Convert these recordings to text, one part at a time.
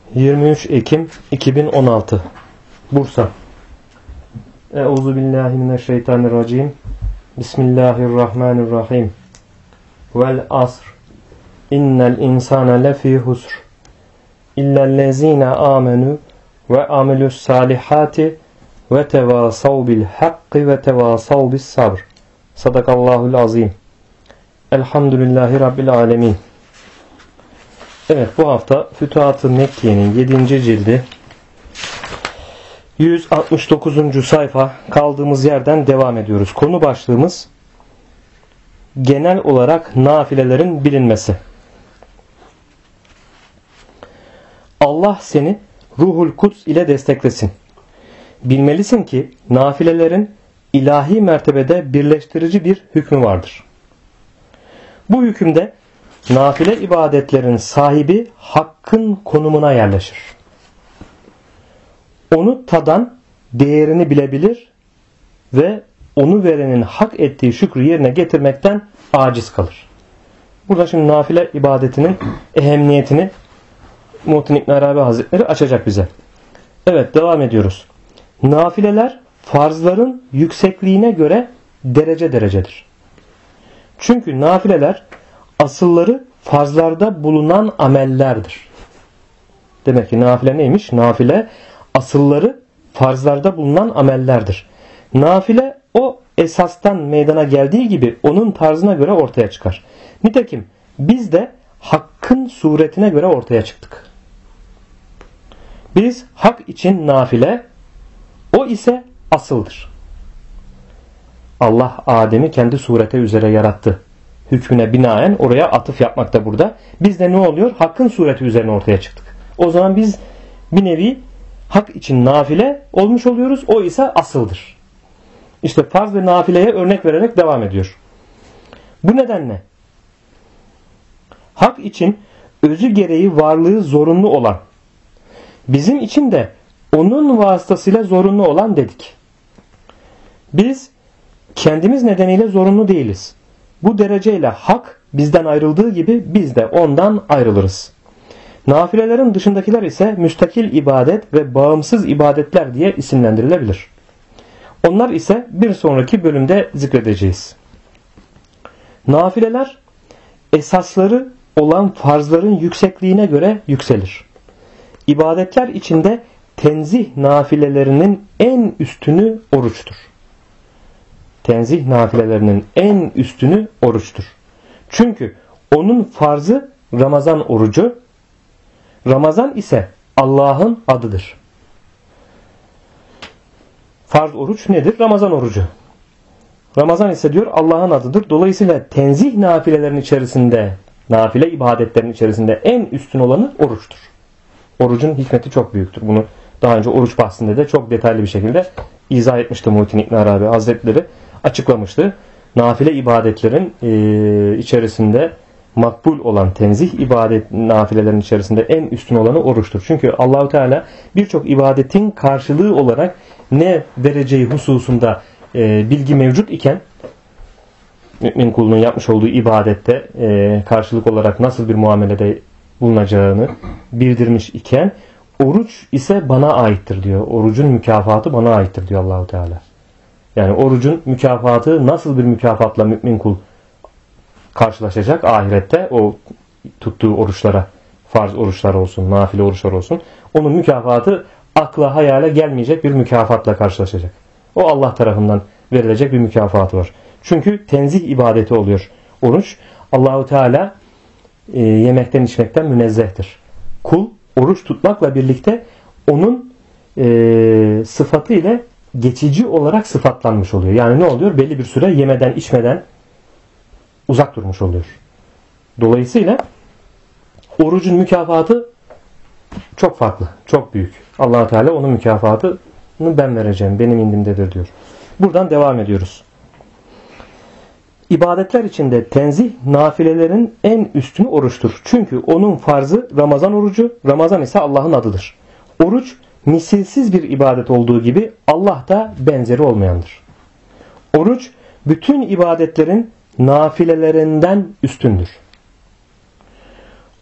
23 Ekim 2016 Bursa. Euzubillahimineşşeytanirracim. Bismillahirrahmanirrahim. Vel asr. İnnel insane lefî husr. İllellezîne âmenû ve amilus salihati ve tevâsav bil hakkı ve tevâsav bis sabr. Sadakallahul azim. Elhamdülillahi Rabbil alemin. Evet, bu hafta Fütuhat-ı Mekke'nin 7. cildi 169. sayfa kaldığımız yerden devam ediyoruz. Konu başlığımız genel olarak nafilelerin bilinmesi. Allah seni Ruhul Kuds ile desteklesin. Bilmelisin ki nafilelerin ilahi mertebede birleştirici bir hükmü vardır. Bu hükümde nafile ibadetlerin sahibi hakkın konumuna yerleşir. Onu tadan değerini bilebilir ve onu verenin hak ettiği şükrü yerine getirmekten aciz kalır. Burada şimdi nafile ibadetinin ehemmiyetini Muhittin İbn Arabi Hazretleri açacak bize. Evet, devam ediyoruz. Nafileler farzların yüksekliğine göre derece derecedir. Çünkü nafileler asılları farzlarda bulunan amellerdir. Demek ki nafile neymiş? Nafile asılları farzlarda bulunan amellerdir. Nafile o esastan meydana geldiği gibi onun tarzına göre ortaya çıkar. Nitekim biz de hakkın suretine göre ortaya çıktık. Biz hak için nafile, o ise asıldır. Allah Adem'i kendi sureti üzere yarattı. Hükmüne binaen oraya atıf yapmakta burada. Biz de ne oluyor? Hakkın sureti üzerine ortaya çıktık. O zaman biz bir nevi hak için nafile olmuş oluyoruz. O ise asıldır. İşte farz ve nafileye örnek vererek devam ediyor. Bu nedenle hak için özü gereği varlığı zorunlu olan, bizim için de onun vasıtasıyla zorunlu olan dedik. Biz kendimiz nedeniyle zorunlu değiliz. Bu dereceyle hak bizden ayrıldığı gibi biz de ondan ayrılırız. Nafilelerin dışındakiler ise müstakil ibadet ve bağımsız ibadetler diye isimlendirilebilir. Onlar ise bir sonraki bölümde zikredeceğiz. Nafileler esasları olan farzların yüksekliğine göre yükselir. İbadetler içinde tenzih nafilelerinin en üstünü oruçtur. Tenzih nafilelerinin en üstünü oruçtur. Çünkü onun farzı Ramazan orucu, Ramazan ise Allah'ın adıdır. Farz oruç nedir? Ramazan orucu. Ramazan ise diyor Allah'ın adıdır. Dolayısıyla tenzih nafilelerin içerisinde, nafile ibadetlerin içerisinde en üstün olanı oruçtur. Orucun hikmeti çok büyüktür. Bunu daha önce oruç bahsinde de çok detaylı bir şekilde izah etmişti Muhittin İbn Arabi Hazretleri. Açıklamıştı. Nafile ibadetlerin içerisinde makbul olan tenzih ibadet nafilelerin içerisinde en üstün olanı oruçtur. Çünkü Allahu Teala birçok ibadetin karşılığı olarak ne vereceği hususunda bilgi mevcut iken, mümin kulunun yapmış olduğu ibadette karşılık olarak nasıl bir muamelede bulunacağını bildirmiş iken, oruç ise bana aittir diyor. Orucun mükafatı bana aittir diyor Allahu Teala. Yani orucun mükafatı nasıl bir mükafatla mümin kul karşılaşacak ahirette, o tuttuğu oruçlara, farz oruçlar olsun, nafile oruçlar olsun, onun mükafatı akla hayale gelmeyecek bir mükafatla karşılaşacak. O Allah tarafından verilecek bir mükafatı var. Çünkü tenzih ibadeti oluyor oruç. Allahu Teala yemekten içmekten münezzehtir. Kul oruç tutmakla birlikte onun sıfatı ile geçici olarak sıfatlanmış oluyor. Yani ne oluyor? Belli bir süre yemeden içmeden uzak durmuş oluyor. Dolayısıyla orucun mükafatı çok farklı, çok büyük. Allah Teala onun mükafatını ben vereceğim, benim indimdedir diyor. Buradan devam ediyoruz. İbadetler içinde tenzih nafilelerin en üstünü oruçtur. Çünkü onun farzı Ramazan orucu, Ramazan ise Allah'ın adıdır. Oruç misilsiz bir ibadet olduğu gibi Allah da benzeri olmayandır. Oruç bütün ibadetlerin nafilelerinden üstündür.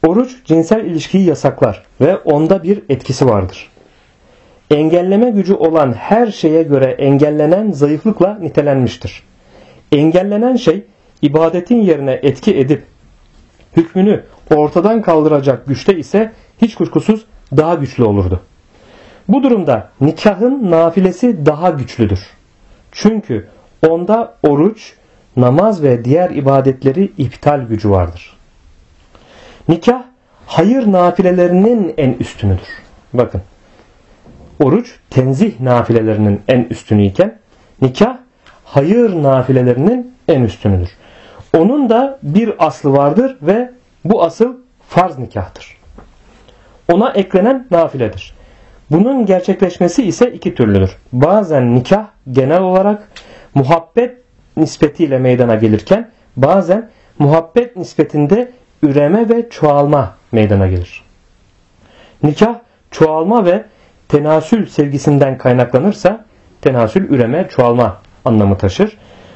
Oruç cinsel ilişkiyi yasaklar ve onda bir etkisi vardır. Engelleme gücü olan her şeye göre engellenen zayıflıkla nitelenmiştir. Engellenen şey ibadetin yerine etki edip hükmünü ortadan kaldıracak güçte ise hiç kuşkusuz daha güçlü olurdu. Bu durumda nikahın nafilesi daha güçlüdür. Çünkü onda oruç, namaz ve diğer ibadetleri iptal gücü vardır. Nikah hayır nafilelerinin en üstünüdür. Bakın, oruç tenzih nafilelerinin en üstünü iken nikah hayır nafilelerinin en üstünüdür. Onun da bir aslı vardır ve bu asıl farz nikahtır. Ona eklenen nafiledir. Bunun gerçekleşmesi ise iki türlüdür. Bazen nikah genel olarak muhabbet nispetiyle meydana gelirken bazen muhabbet nispetinde üreme ve çoğalma meydana gelir. Nikah çoğalma ve tenasül sevgisinden kaynaklanırsa tenasül üreme çoğalma anlamı taşır.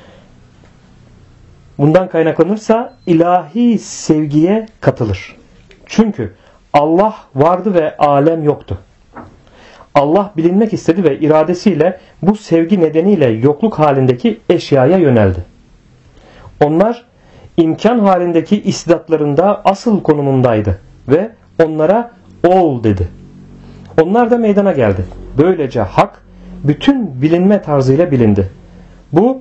Bundan kaynaklanırsa ilahi sevgiye katılır. Çünkü Allah vardı ve alem yoktu. Allah bilinmek istedi ve iradesiyle bu sevgi nedeniyle yokluk halindeki eşyaya yöneldi. Onlar imkan halindeki istidatlarında asıl konumundaydı ve onlara ol dedi. Onlar da meydana geldi. Böylece hak bütün bilinme tarzıyla bilindi. Bu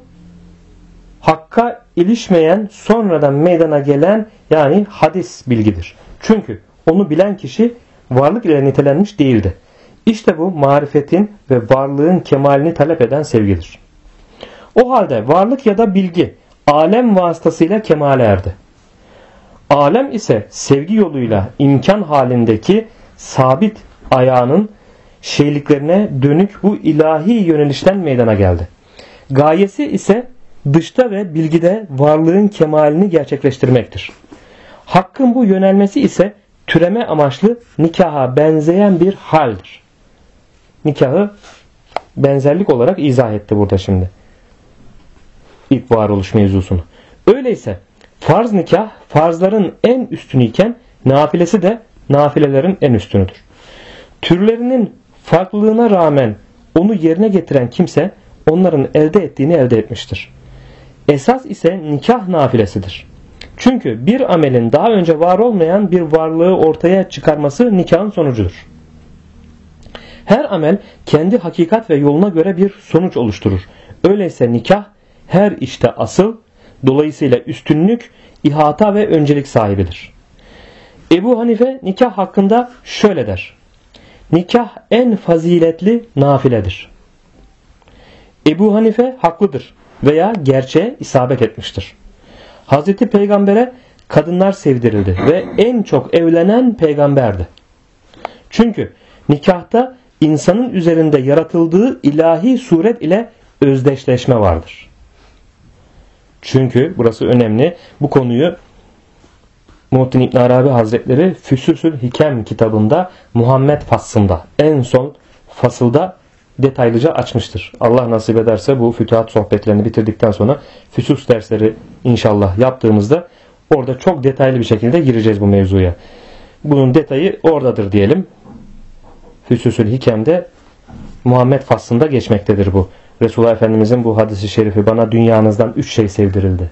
hakka ilişmeyen sonradan meydana gelen yani hadis bilgidir. Çünkü onu bilen kişi varlık ile nitelenmiş değildi. İşte bu marifetin ve varlığın kemalini talep eden sevgidir. O halde varlık ya da bilgi alem vasıtasıyla kemale erdi. Alem ise sevgi yoluyla imkan halindeki sabit ayağının şeyliklerine dönük bu ilahi yönelişten meydana geldi. Gayesi ise dışta ve bilgide varlığın kemalini gerçekleştirmektir. Hakkın bu yönelmesi ise türeme amaçlı nikaha benzeyen bir haldir. Nikahı benzerlik olarak izah etti burada şimdi. İlk varoluş mevzusunu. Öyleyse farz nikah farzların en üstünüyken nafilesi de nafilelerin en üstünüdür. Türlerinin farklılığına rağmen onu yerine getiren kimse onların elde ettiğini elde etmiştir. Esas ise nikah nafilesidir. Çünkü bir amelin daha önce var olmayan bir varlığı ortaya çıkarması nikahın sonucudur. Her amel kendi hakikat ve yoluna göre bir sonuç oluşturur. Öyleyse nikah her işte asıl, dolayısıyla üstünlük, ihata ve öncelik sahibidir. Ebu Hanife nikah hakkında şöyle der. Nikah en faziletli nafiledir. Ebu Hanife haklıdır veya gerçeğe isabet etmiştir. Hazreti Peygamber'e kadınlar sevdirildi ve en çok evlenen peygamberdi. Çünkü nikahta insanın üzerinde yaratıldığı ilahi suret ile özdeşleşme vardır. Çünkü burası önemli. Bu konuyu Muhittin İbn Arabi Hazretleri Füsusül Hikem kitabında Muhammed faslında en son fasılda detaylıca açmıştır. Allah nasip ederse bu fütuhat sohbetlerini bitirdikten sonra füsus dersleri inşallah yaptığımızda orada çok detaylı bir şekilde gireceğiz bu mevzuya. Bunun detayı oradadır diyelim. Füsusül Hikem'de Muhammed faslında geçmektedir bu. Resulullah Efendimizin bu hadisi şerifi bana dünyanızdan 3 şey sevdirildi.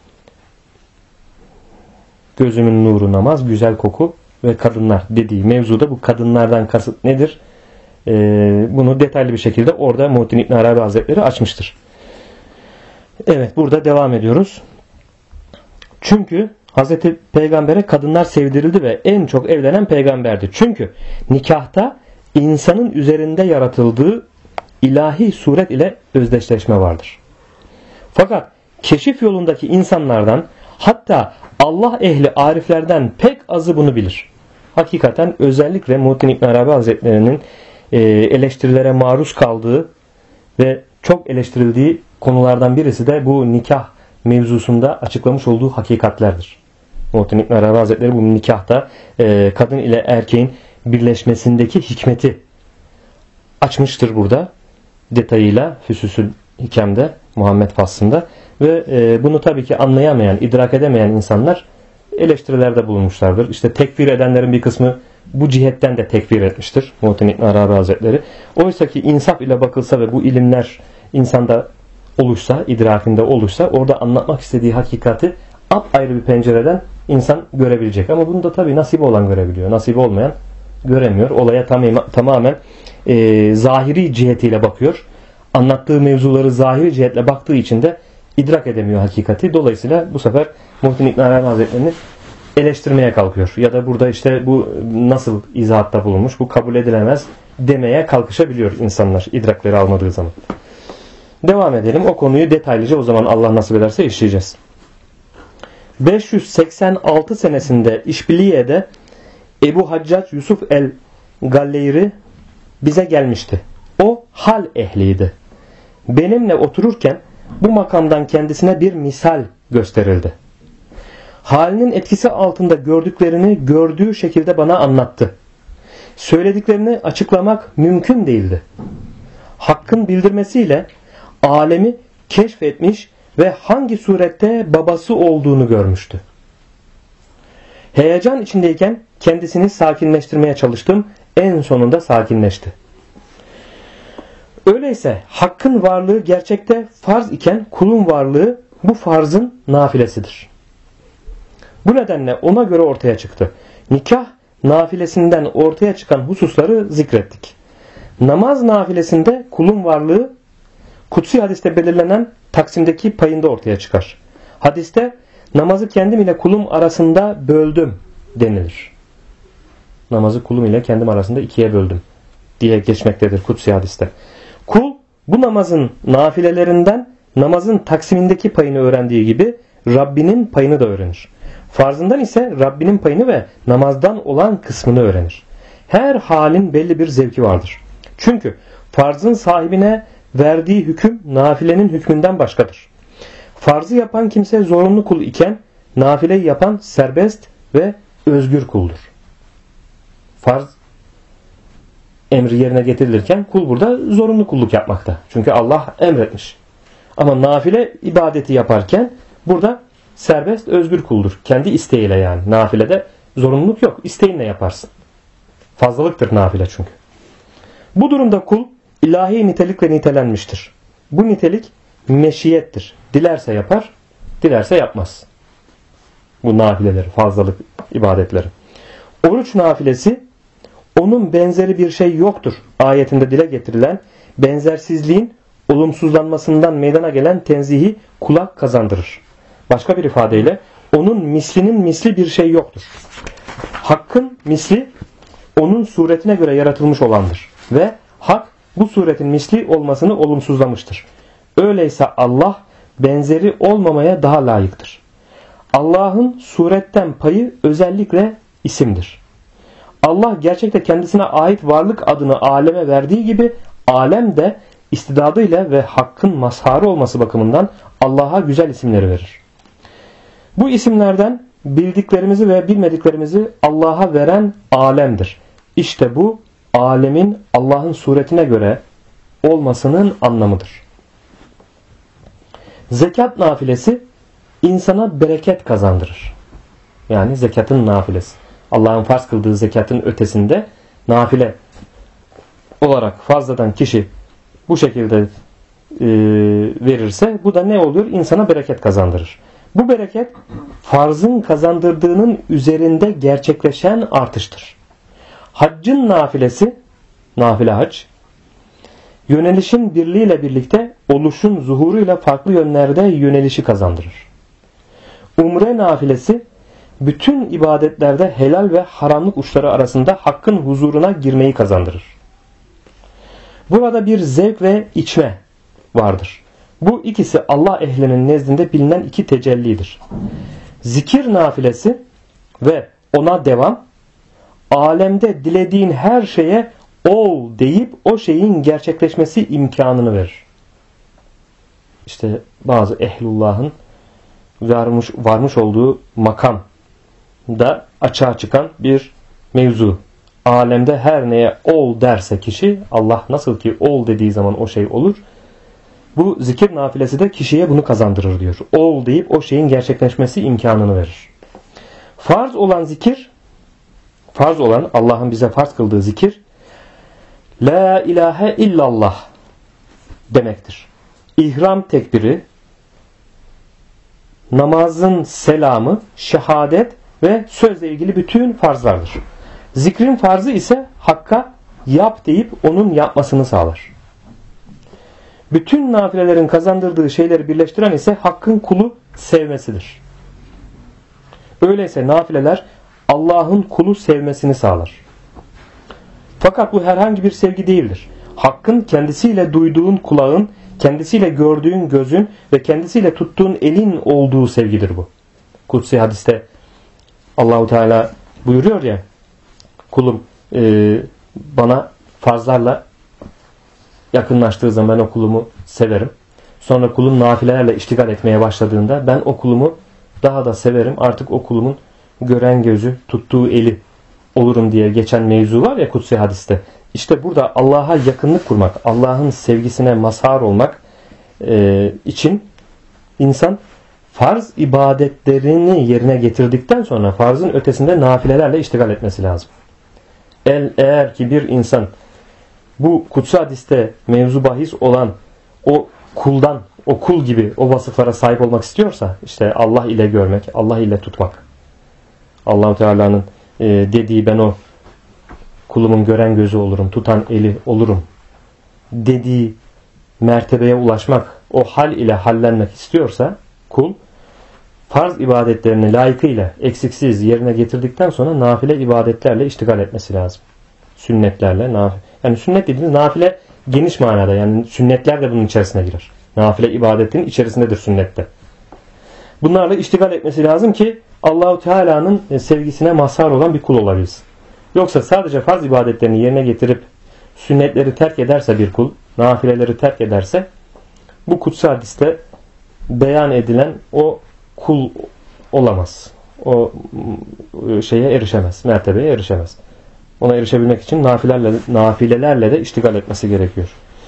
Gözümün nuru namaz, güzel koku ve kadınlar dediği mevzuda bu kadınlardan kasıt nedir? Bunu detaylı bir şekilde orada Muhittin İbn Arabi Hazretleri açmıştır. Evet, burada devam ediyoruz. Çünkü Hazreti Peygamber'e kadınlar sevdirildi ve en çok evlenen peygamberdi. Çünkü nikahta insanın üzerinde yaratıldığı ilahi suret ile özdeşleşme vardır. Fakat keşif yolundaki insanlardan hatta Allah ehli ariflerden pek azı bunu bilir. Hakikaten özellikle Muhittin İbn Arabi Hazretleri'nin eleştirilere maruz kaldığı ve çok eleştirildiği konulardan birisi de bu nikah mevzusunda açıklamış olduğu hakikatlerdir. Muhittin İbn Arabi Hazretleri bu nikahta kadın ile erkeğin birleşmesindeki hikmeti açmıştır burada detayıyla Füsusül Hikem'de Muhammed faslında ve bunu tabii ki anlayamayan, idrak edemeyen insanlar eleştirilerde bulunmuşlardır. İşte tekfir edenlerin bir kısmı bu cihetten de tekfir etmiştir Muhittin İbn Arabi Hazretleri. Oysa ki insaf ile bakılsa ve bu ilimler insanda oluşsa, idrakinde oluşsa, orada anlatmak istediği hakikati apayrı bir pencereden insan görebilecek. Ama bunu da tabii nasibi olan görebiliyor. Nasibi olmayan göremiyor. Olaya tamamen zahiri cihetiyle bakıyor. Anlattığı mevzuları zahiri cihetle baktığı için de idrak edemiyor hakikati. Dolayısıyla bu sefer Muhittin İbn Arabi Hazretleri'ni eleştirmeye kalkıyor. Ya da burada işte bu nasıl izahatta bulunmuş, bu kabul edilemez demeye kalkışabiliyor insanlar idrakleri almadığı zaman. Devam edelim. O konuyu detaylıca o zaman Allah nasip ederse işleyeceğiz. 586 senesinde İşbiliye'de Ebu Haccac Yusuf el-Galleyri bize gelmişti. O hal ehliydi. Benimle otururken bu makamdan kendisine bir misal gösterildi. Halinin etkisi altında gördüklerini gördüğü şekilde bana anlattı. Söylediklerini açıklamak mümkün değildi. Hakkın bildirmesiyle alemi keşfetmiş ve hangi surette babası olduğunu görmüştü. Heyecan içindeyken kendisini sakinleştirmeye çalıştım. En sonunda sakinleşti. Öyleyse hakkın varlığı gerçekte farz iken kulun varlığı bu farzın nafilesidir. Bu nedenle ona göre ortaya çıktı. Nikah nafilesinden ortaya çıkan hususları zikrettik. Namaz nafilesinde kulun varlığı kutsi hadiste belirlenen taksimdeki payında ortaya çıkar. Hadiste namazı kendim ile kulum arasında böldüm denilir. Namazı kulum ile kendim arasında ikiye böldüm diye geçmektedir kutsi hadiste. Kul bu namazın nafilelerinden namazın taksimindeki payını öğrendiği gibi Rabbinin payını da öğrenir. Farzından ise Rabbinin payını ve namazdan olan kısmını öğrenir. Her halin belli bir zevki vardır. Çünkü farzın sahibine verdiği hüküm nafilenin hükmünden başkadır. Farzı yapan kimse zorunlu kul iken nafileyi yapan serbest ve özgür kuldur. Farz emri yerine getirilirken kul burada zorunlu kulluk yapmakta. Çünkü Allah emretmiş. Ama nafile ibadeti yaparken burada serbest özgür kuldur. Kendi isteğiyle yani. Nafilede zorunluluk yok. İsteğinle yaparsın. Fazlalıktır nafile çünkü. Bu durumda kul ilahi nitelikle nitelenmiştir. Bu nitelik meşiyettir. Dilerse yapar, dilerse yapmaz. Bu nafileleri, fazlalık ibadetleri. Oruç nafilesi onun benzeri bir şey yoktur ayetinde dile getirilen benzersizliğin olumsuzlanmasından meydana gelen tenzihi kula kazandırır. Başka bir ifadeyle onun mislinin misli bir şey yoktur. Hakkın misli onun suretine göre yaratılmış olandır. Ve hak bu suretin misli olmasını olumsuzlamıştır. Öyleyse Allah benzeri olmamaya daha layıktır. Allah'ın suretten payı özellikle isimdir. Allah gerçekte kendisine ait varlık adını aleme verdiği gibi alem de istidadıyla ve hakkın mazharı olması bakımından Allah'a güzel isimleri verir. Bu isimlerden bildiklerimizi ve bilmediklerimizi Allah'a veren alemdir. İşte bu alemin Allah'ın suretine göre olmasının anlamıdır. Zekat nafilesi insana bereket kazandırır. Yani zekatın nafilesi. Allah'ın farz kıldığı zekatın ötesinde nafile olarak fazladan kişi bu şekilde verirse bu da ne oluyor? İnsana bereket kazandırır. Bu bereket farzın kazandırdığının üzerinde gerçekleşen artıştır. Haccın nafilesi, nafile hac, yönelişin birliğiyle birlikte oluşun zuhuruyla farklı yönlerde yönelişi kazandırır. Umre nafilesi, bütün ibadetlerde helal ve haramlık uçları arasında hakkın huzuruna girmeyi kazandırır. Burada bir zevk ve içme vardır. Bu ikisi Allah ehlinin nezdinde bilinen iki tecellidir. Zikir nafilesi ve ona devam, alemde dilediğin her şeye ol deyip o şeyin gerçekleşmesi imkanını verir. İşte bazı ehlullahın varmış olduğu makam da açığa çıkan bir mevzu. Alemde her neye ol derse kişi, Allah nasıl ki ol dediği zaman o şey olur. Bu zikir nafilesi de kişiye bunu kazandırır diyor. Ol deyip o şeyin gerçekleşmesi imkanını verir. Farz olan zikir, farz olan Allah'ın bize farz kıldığı zikir, La ilahe illallah demektir. İhram tekbiri, namazın selamı, şehadet ve sözle ilgili bütün farzlardır. Zikrin farzı ise Hakk'a yap deyip onun yapmasını sağlar. Bütün nafilelerin kazandırdığı şeyleri birleştiren ise Hakk'ın kulu sevmesidir. Öyleyse nafileler Allah'ın kulu sevmesini sağlar. Fakat bu herhangi bir sevgi değildir. Hakk'ın kendisiyle duyduğun kulağın, kendisiyle gördüğün gözün ve kendisiyle tuttuğun elin olduğu sevgidir bu. Kutsi hadiste Allahu Teala buyuruyor ya, kulum bana farzlarla yakınlaştığı zaman ben o kulumu severim. Sonra kulum nafilelerle iştigal etmeye başladığında ben o kulumu daha da severim. Artık o kulumun gören gözü, tuttuğu eli olurum diye geçen mevzu var ya kutsi hadiste. İşte burada Allah'a yakınlık kurmak, Allah'ın sevgisine mazhar olmak için insan farz ibadetlerini yerine getirdikten sonra farzın ötesinde nafilelerle iştigal etmesi lazım. Eğer ki bir insan bu kutsi hadiste mevzu bahis olan o kuldan, o kul gibi o vasıflara sahip olmak istiyorsa, işte Allah ile görmek, Allah ile tutmak, Allah-u Teala'nın dediği ben o kulumun gören gözü olurum, tutan eli olurum dediği mertebeye ulaşmak, o hal ile hallenmek istiyorsa kul farz ibadetlerini layıkıyla eksiksiz yerine getirdikten sonra nafile ibadetlerle iştigal etmesi lazım. Sünnetlerle, yani sünnet dediğimiz nafile geniş manada, yani sünnetler de bunun içerisine girer. Nafile ibadetin içerisindedir sünnette. Bunlarla iştigal etmesi lazım ki Allahu Teala'nın sevgisine mazhar olan bir kul olabilsin. Yoksa sadece farz ibadetlerini yerine getirip sünnetleri terk ederse bir kul, nafileleri terk ederse bu kutsi hadiste beyan edilen o kul olamaz. O şeye erişemez, mertebeye erişemez. Ona erişebilmek için nafilelerle de iştigal etmesi gerekiyor.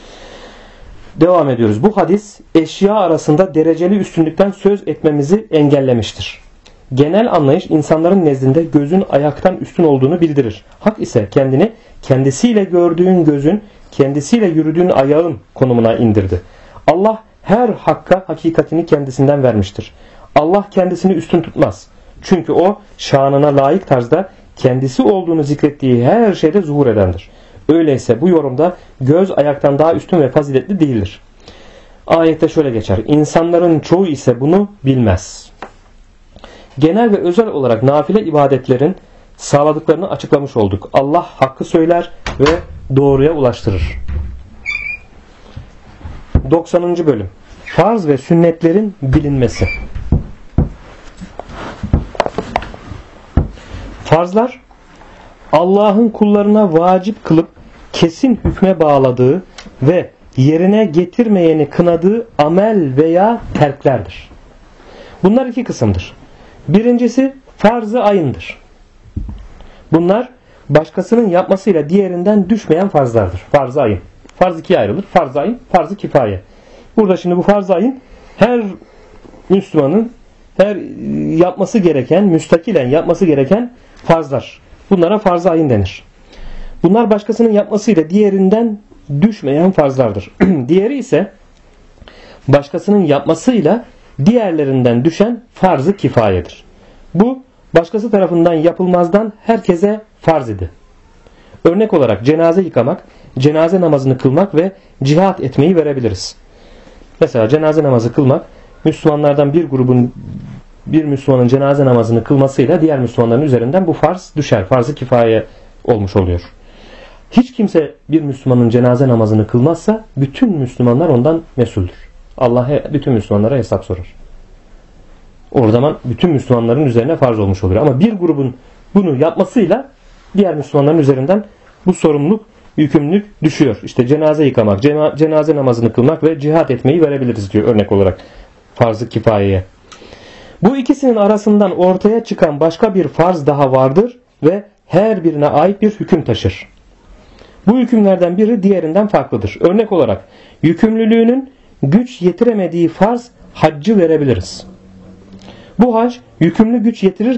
Devam ediyoruz. Bu hadis eşya arasında dereceli üstünlükten söz etmemizi engellemiştir. Genel anlayış insanların nezdinde gözün ayaktan üstün olduğunu bildirir. Hak ise kendini kendisiyle gördüğün gözün, kendisiyle yürüdüğün ayağın konumuna indirdi. Allah her hakka hakikatini kendisinden vermiştir. Allah kendisini üstün tutmaz. Çünkü o şanına layık tarzda kendisi olduğunu zikrettiği her şeyde zuhur edendir. Öyleyse bu yorumda göz ayaktan daha üstün ve faziletli değildir. Ayette şöyle geçer. İnsanların çoğu ise bunu bilmez. Genel ve özel olarak nafile ibadetlerin sağladıklarını açıklamış olduk. Allah hakkı söyler ve doğruya ulaştırır. 90. bölüm. Farz ve sünnetlerin bilinmesi. Farzlar Allah'ın kullarına vacip kılıp kesin hükme bağladığı ve yerine getirmeyeni kınadığı amel veya terklerdir. Bunlar iki kısımdır. Birincisi farz-ı ayındır. Bunlar başkasının yapmasıyla diğerinden düşmeyen farzlardır. Farz-ı ayın. Farz ikiye ayrılır. Farz-ı ayın, farz-ı kifaye. Burada şimdi bu farz-ı ayın her Müslümanın her yapması gereken, müstakilen yapması gereken farzlar. Bunlara farz-ı ayın denir. Bunlar başkasının yapmasıyla diğerinden düşmeyen farzlardır. Diğeri ise başkasının yapmasıyla diğerlerinden düşen farz-ı kifayedir. Bu başkası tarafından yapılmazdan herkese farz idi. Örnek olarak cenaze yıkamak, cenaze namazını kılmak ve cihat etmeyi verebiliriz. Mesela cenaze namazı kılmak, Müslümanlardan bir Müslümanın cenaze namazını kılmasıyla diğer Müslümanların üzerinden bu farz düşer. Farz-ı kifaye olmuş oluyor. Hiç kimse bir Müslümanın cenaze namazını kılmazsa bütün Müslümanlar ondan mesuldür. Allah bütün Müslümanlara hesap sorar. O zaman bütün Müslümanların üzerine farz olmuş oluyor. Ama bir grubun bunu yapmasıyla diğer Müslümanların üzerinden bu sorumluluk, yükümlülük düşüyor. İşte cenaze yıkamak, cenaze namazını kılmak ve cihat etmeyi verebiliriz diyor örnek olarak farz-ı kifayeye. Bu ikisinin arasından ortaya çıkan başka bir farz daha vardır ve her birine ait bir hüküm taşır. Bu hükümlerden biri diğerinden farklıdır. Örnek olarak yükümlülüğünün güç yetiremediği farz haccı verebiliriz. Bu hac yükümlü güç yetirirken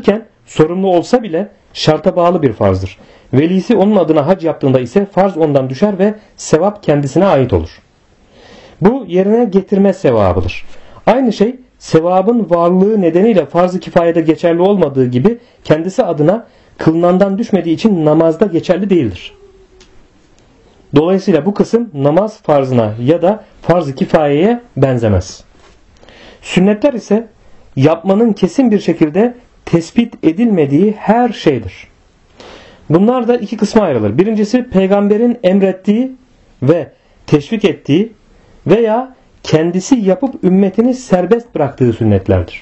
sorumlu olsa bile şarta bağlı bir farzdır. Velisi onun adına hac yaptığında ise farz ondan düşer ve sevap kendisine ait olur. Bu yerine getirme sevabıdır. Aynı şey sevabın varlığı nedeniyle farz-ı kifayede geçerli olmadığı gibi kendisi adına kılınandan düşmediği için namazda geçerli değildir. Dolayısıyla bu kısım namaz farzına ya da farz-ı kifayeye benzemez. Sünnetler ise yapmanın kesin bir şekilde tespit edilmediği her şeydir. Bunlar da iki kısma ayrılır. Birincisi peygamberin emrettiği ve teşvik ettiği veya kendisi yapıp ümmetini serbest bıraktığı sünnetlerdir.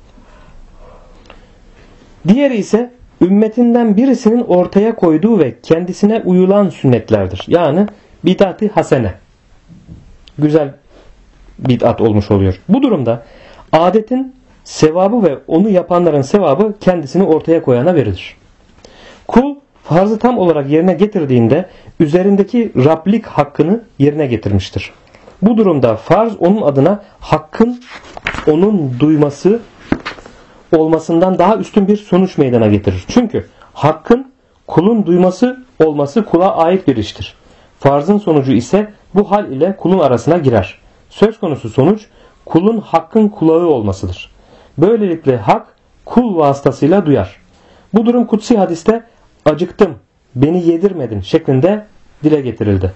Diğeri ise ümmetinden birisinin ortaya koyduğu ve kendisine uyulan sünnetlerdir. Yani bid'at-ı hasene. Güzel bid'at olmuş oluyor. Bu durumda adetin sevabı ve onu yapanların sevabı kendisini ortaya koyana verilir. Kul farzı tam olarak yerine getirdiğinde üzerindeki Rablik hakkını yerine getirmiştir. Bu durumda farz onun adına hakkın onun duyması olmasından daha üstün bir sonuç meydana getirir. Çünkü hakkın kulun duyması olması kula ait bir iştir. Farzın sonucu ise bu hal ile kulun arasına girer. Söz konusu sonuç kulun hakkın kulağı olmasıdır. Böylelikle hak kul vasıtasıyla duyar. Bu durum kutsi hadiste acıktım, beni yedirmedin şeklinde dile getirildi.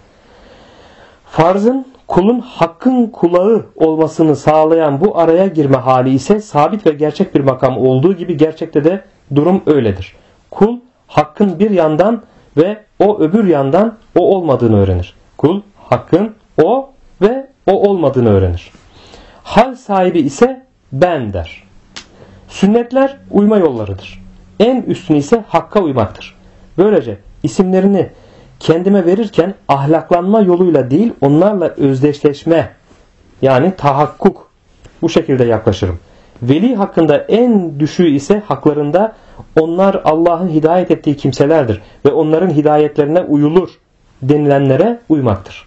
Farzın kulun hakkın kulağı olmasını sağlayan bu araya girme hali ise sabit ve gerçek bir makam olduğu gibi gerçekte de durum öyledir. Kul hakkın bir yandan ve o öbür yandan o olmadığını öğrenir. Kul hakkın o ve o olmadığını öğrenir. Hal sahibi ise ben der. Sünnetler uyma yollarıdır. En üstünü ise hakka uymaktır. Böylece isimlerini kendime verirken ahlaklanma yoluyla değil onlarla özdeşleşme yani tahakkuk bu şekilde yaklaşırım. Veli hakkında en düşüğü ise haklarında onlar Allah'ın hidayet ettiği kimselerdir ve onların hidayetlerine uyulur denilenlere uymaktır.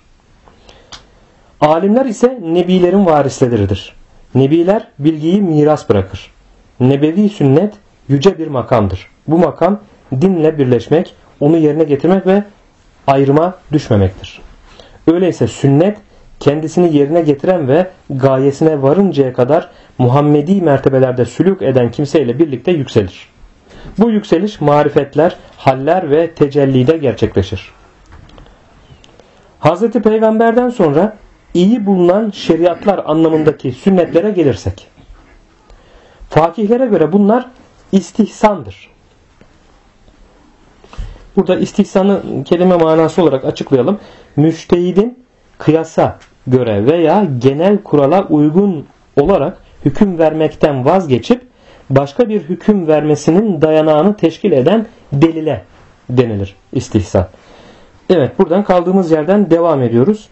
Alimler ise nebilerin varisleridir. Nebiler bilgiyi miras bırakır. Nebevi sünnet yüce bir makamdır. Bu makam dinle birleşmek, onu yerine getirmek ve ayrıma düşmemektir. Öyleyse sünnet kendisini yerine getiren ve gayesine varıncaya kadar Muhammedi mertebelerde sülük eden kimseyle birlikte yükselir. Bu yükseliş marifetler, haller ve tecellide gerçekleşir. Hz. Peygamber'den sonra iyi bulunan şeriatlar anlamındaki sünnetlere gelirsek. Fakihlere göre bunlar istihsandır. Burada istihsanı kelime manası olarak açıklayalım. Müştehidin kıyasa göre veya genel kurala uygun olarak hüküm vermekten vazgeçip başka bir hüküm vermesinin dayanağını teşkil eden delile denilir istihsan. Evet, buradan kaldığımız yerden devam ediyoruz.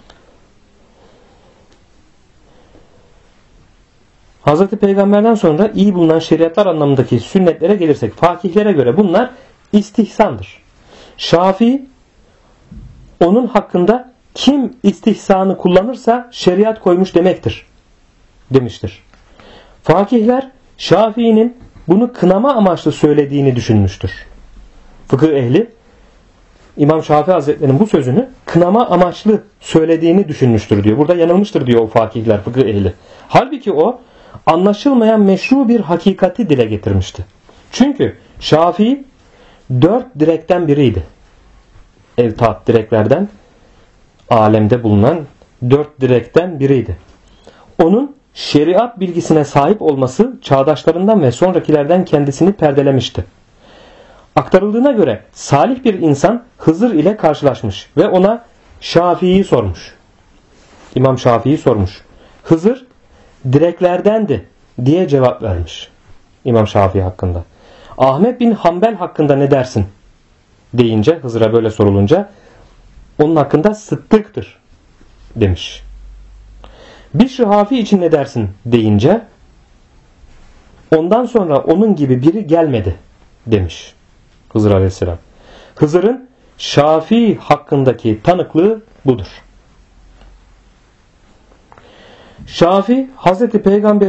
Hz. Peygamber'den sonra iyi bulunan şeriatlar anlamındaki sünnetlere gelirsek fakihlere göre bunlar istihsandır. Şafii onun hakkında kim istihsanı kullanırsa şeriat koymuş demektir demiştir. Fakihler Şafii'nin bunu kınama amaçlı söylediğini düşünmüştür. Fıkıh ehli İmam Şafii Hazretleri'nin bu sözünü kınama amaçlı söylediğini düşünmüştür diyor. Burada yanılmıştır diyor o fakihler, fıkıh ehli. Halbuki o anlaşılmayan meşru bir hakikati dile getirmişti. Çünkü Şafii 4 direkten biriydi. Evtat direklerden alemde bulunan 4 direkten biriydi. Onun şeriat bilgisine sahip olması çağdaşlarından ve sonrakilerden kendisini perdelemişti. Aktarıldığına göre salih bir insan Hızır ile karşılaşmış ve ona Şafii'yi sormuş. İmam Şafii'yi sormuş. Hızır direklerdendi diye cevap vermiş İmam Şafii hakkında. Ahmet bin Hanbel hakkında ne dersin deyince, Hızır'a böyle sorulunca onun hakkında sıddıktır demiş. Bişr Hafi için ne dersin deyince ondan sonra onun gibi biri gelmedi demiş Hızır Aleyhisselam. Hızır'ın Şafii hakkındaki tanıklığı budur. Şafii Hazreti Peygamber'in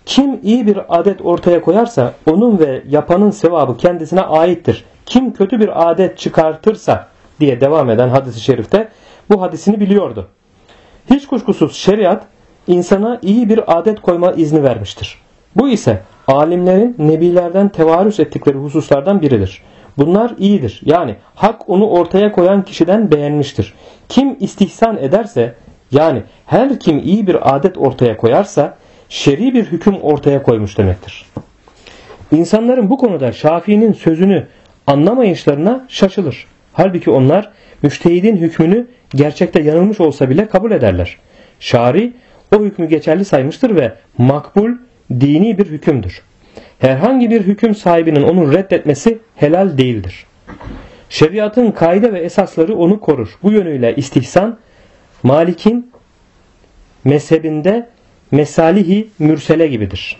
Kim iyi bir adet ortaya koyarsa onun ve yapanın sevabı kendisine aittir. Kim kötü bir adet çıkartırsa diye devam eden hadis-i şerifte bu hadisini biliyordu. Hiç kuşkusuz şeriat insana iyi bir adet koyma izni vermiştir. Bu ise alimlerin nebilerden tevarüs ettikleri hususlardan biridir. Bunlar iyidir. Yani hak onu ortaya koyan kişiden beğenmiştir. Kim istihsan ederse, yani her kim iyi bir adet ortaya koyarsa şer'i bir hüküm ortaya koymuş demektir. İnsanların bu konuda Şafii'nin sözünü anlamayışlarına şaşılır. Halbuki onlar müştehidin hükmünü gerçekte yanılmış olsa bile kabul ederler. Şari o hükmü geçerli saymıştır ve makbul dini bir hükümdür. Herhangi bir hüküm sahibinin onu reddetmesi helal değildir. Şeriatın kaide ve esasları onu korur. Bu yönüyle istihsan Malik'in mezhebinde mesalihi mürsele gibidir.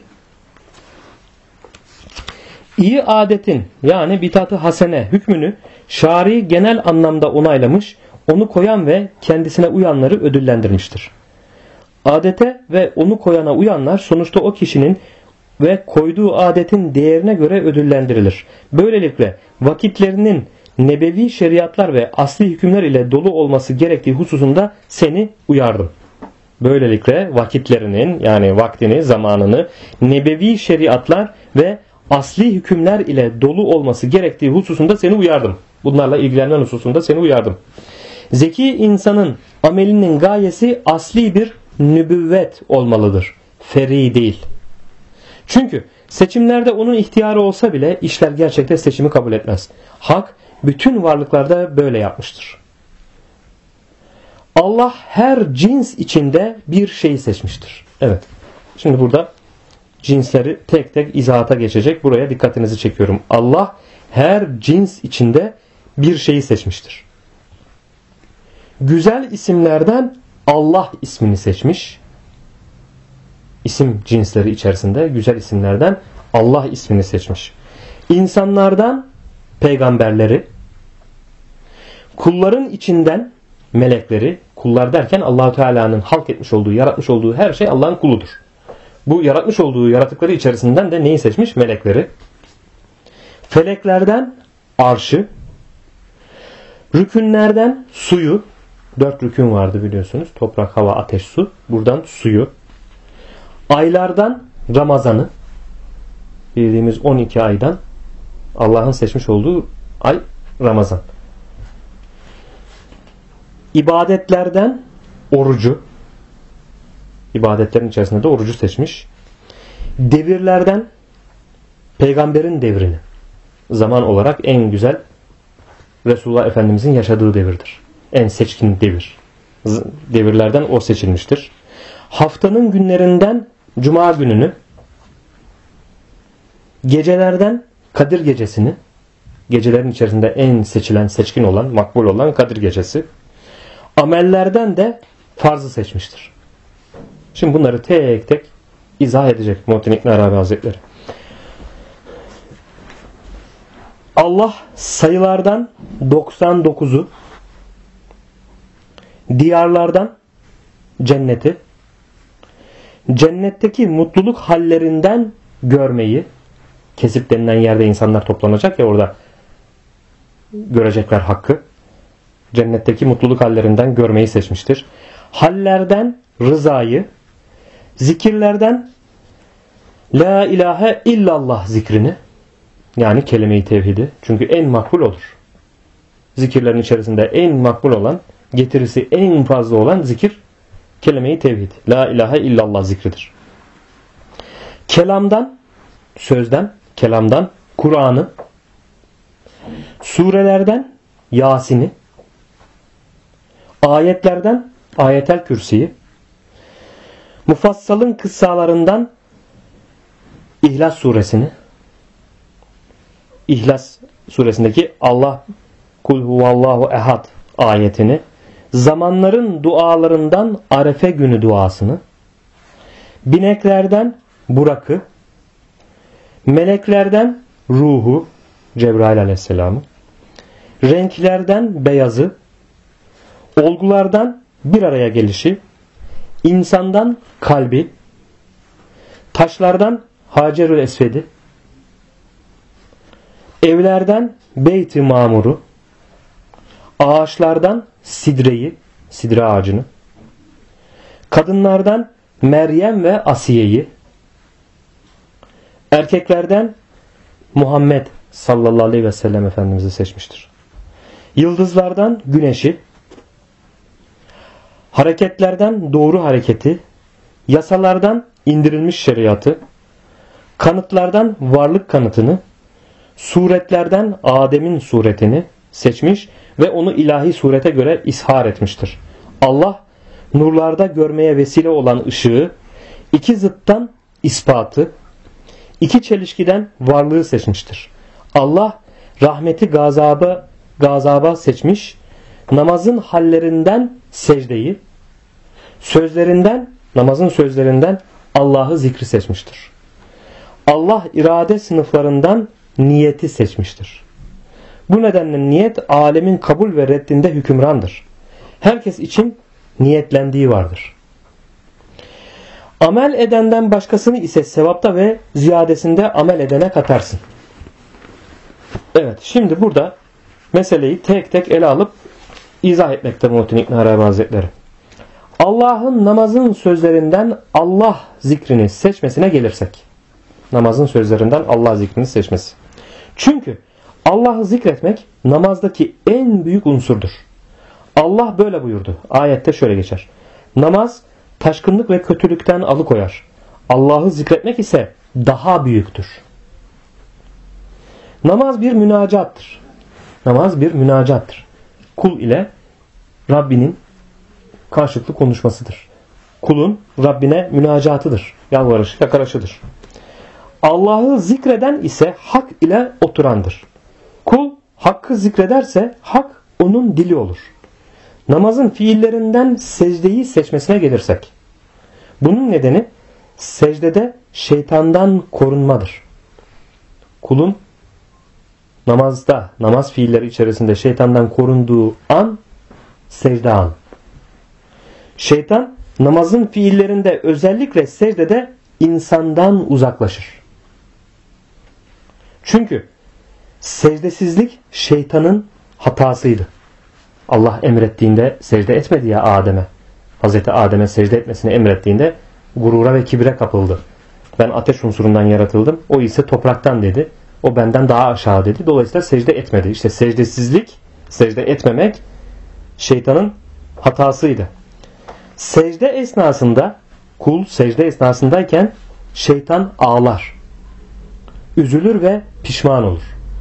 İyi adetin yani bitat-ı hasene hükmünü şari genel anlamda onaylamış, onu koyan ve kendisine uyanları ödüllendirmiştir. Adete ve onu koyana uyanlar sonuçta o kişinin ve koyduğu adetin değerine göre ödüllendirilir. Böylelikle vakitlerinin nebevi şeriatlar ve asli hükümler ile dolu olması gerektiği hususunda seni uyardım. Böylelikle vakitlerinin yani vaktini, zamanını nebevi şeriatlar ve asli hükümler ile dolu olması gerektiği hususunda seni uyardım. Bunlarla ilgilenen hususunda seni uyardım. Zeki insanın amelinin gayesi asli bir nübüvvet olmalıdır. Feri değil. Çünkü seçimlerde onun ihtiyarı olsa bile işler gerçekte seçimi kabul etmez. Hak bütün varlıklarda böyle yapmıştır. Allah her cins içinde bir şeyi seçmiştir. Evet. Şimdi burada cinsleri tek tek izahata geçecek. Buraya dikkatinizi çekiyorum. Allah her cins içinde bir şeyi seçmiştir. Güzel isimlerden Allah ismini seçmiş. İsim cinsleri içerisinde güzel isimlerden Allah ismini seçmiş. İnsanlardan peygamberleri, kulların içinden melekleri, kullar derken Allah-u Teala'nın halk etmiş olduğu, yaratmış olduğu her şey Allah'ın kuludur. Bu yaratmış olduğu yaratıkları içerisinden de neyi seçmiş? Melekleri. Feleklerden arşı, rükünlerden suyu, 4 rükün vardı biliyorsunuz. Toprak, hava, ateş, su. Buradan suyu. Aylardan Ramazan'ı, bildiğimiz 12 aydan Allah'ın seçmiş olduğu ay Ramazan. İbadetlerden orucu, ibadetlerin içerisinde de orucu seçmiş. Devirlerden peygamberin devrini, zaman olarak en güzel Resulullah Efendimizin yaşadığı devirdir. En seçkin devir. Devirlerden o seçilmiştir. Haftanın günlerinden Cuma gününü, gecelerden Kadir gecesini, gecelerin içerisinde en seçilen, seçkin olan, makbul olan Kadir gecesi, amellerden de farzı seçmiştir. Şimdi bunları tek tek izah edecek Muhittin İbn Arabi Hazretleri. Allah sayılardan 99'u, diyarlardan cenneti, cennetteki mutluluk hallerinden görmeyi, kesip denilen yerde insanlar toplanacak ya, orada görecekler hakkı. Cennetteki mutluluk hallerinden görmeyi seçmiştir. Hallerden rızayı, zikirlerden la ilahe illallah zikrini, yani kelime-i tevhidi. Çünkü en makbul olur. Zikirlerin içerisinde en makbul olan, getirisi en fazla olan zikir kelime-i tevhid. La ilahe illallah zikridir. Kelamdan, sözden, kelamdan Kur'an'ı, surelerden Yasin'i, ayetlerden Ayetel Kürsi'yi, mufassalın kıssalarından İhlas suresini, İhlas suresindeki Allah kul huvallahu ehad ayetini, zamanların dualarından Arefe günü duasını, bineklerden Burak'ı, meleklerden ruhu, Cebrail aleyhisselamı, renklerden beyazı, olgulardan bir araya gelişi, insandan kalbi, taşlardan Hacerül Esved'i, evlerden Beyt-i Mamur'u, ağaçlardan Sidre'yi, Sidre ağacını, kadınlardan Meryem ve Asiye'yi, erkeklerden Muhammed sallallahu aleyhi ve sellem Efendimiz'i seçmiştir. Yıldızlardan güneşi, hareketlerden doğru hareketi, yasalardan indirilmiş şeriatı, kanıtlardan varlık kanıtını, suretlerden Adem'in suretini seçmiş ve onu ilahi surete göre ishar etmiştir. Allah nurlarda görmeye vesile olan ışığı, iki zıttan ispatı, iki çelişkiden varlığı seçmiştir. Allah rahmeti gazaba seçmiş, namazın hallerinden secdeyi, namazın sözlerinden Allah'ı zikri seçmiştir. Allah irade sınıflarından niyeti seçmiştir. Bu nedenle niyet alemin kabul ve reddinde hükümrandır. Herkes için niyetlendiği vardır. Amel edenden başkasını ise sevapta ve ziyadesinde amel edene katarsın. Evet, şimdi burada meseleyi tek tek ele alıp izah etmekte Muhittin İbn Arabi Hazretleri. Allah'ın namazın sözlerinden Allah zikrini seçmesine gelirsek. Namazın sözlerinden Allah zikrini seçmesi. Çünkü Allah'ı zikretmek namazdaki en büyük unsurdur. Allah böyle buyurdu. Ayette şöyle geçer. Namaz taşkınlık ve kötülükten alıkoyar. Allah'ı zikretmek ise daha büyüktür. Namaz bir münacattır. Namaz bir münacattır. Kul ile Rabbinin karşılıklı konuşmasıdır. Kulun Rabbine münacatıdır. Yalvarışı, yakarışıdır. Allah'ı zikreden ise hak ile oturandır. Kul hakkı zikrederse hak onun dili olur. Namazın fiillerinden secdeyi seçmesine gelirsek. Bunun nedeni secdede şeytandan korunmadır. Kulun namaz fiilleri içerisinde şeytandan korunduğu an secde an. Şeytan namazın fiillerinde özellikle secdede insandan uzaklaşır. Çünkü secdesizlik şeytanın hatasıydı. Allah emrettiğinde secde etmedi ya Adem'e. Hazreti Adem'e secde etmesini emrettiğinde gurura ve kibre kapıldı. Ben ateş unsurundan yaratıldım. O ise topraktan dedi. O benden daha aşağı dedi. Dolayısıyla secde etmedi. İşte secdesizlik, secde etmemek şeytanın hatasıydı. Secde esnasında, kul secde esnasındayken şeytan ağlar. Üzülür ve pişman olur.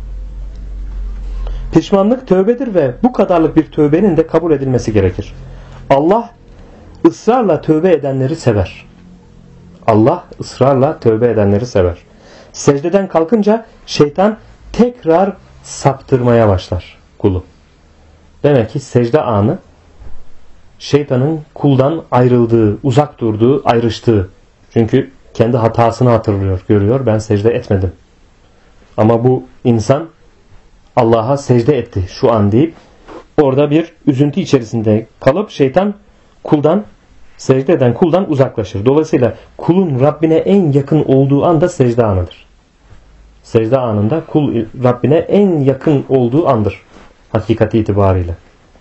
Pişmanlık tövbedir ve bu kadarlık bir tövbenin de kabul edilmesi gerekir. Allah ısrarla tövbe edenleri sever. Allah ısrarla tövbe edenleri sever. Secdeden kalkınca şeytan tekrar saptırmaya başlar kulu. Demek ki secde anı şeytanın kuldan ayrıldığı, uzak durduğu, ayrıştığı. Çünkü kendi hatasını hatırlıyor, görüyor. Ben secde etmedim. Ama bu insan Allah'a secde etti şu an deyip orada bir üzüntü içerisinde kalıp şeytan secde eden kuldan uzaklaşır. Dolayısıyla kulun Rabbine en yakın olduğu anda secde anıdır. Secde anında kul Rabbine en yakın olduğu andır. Hakikati itibariyle.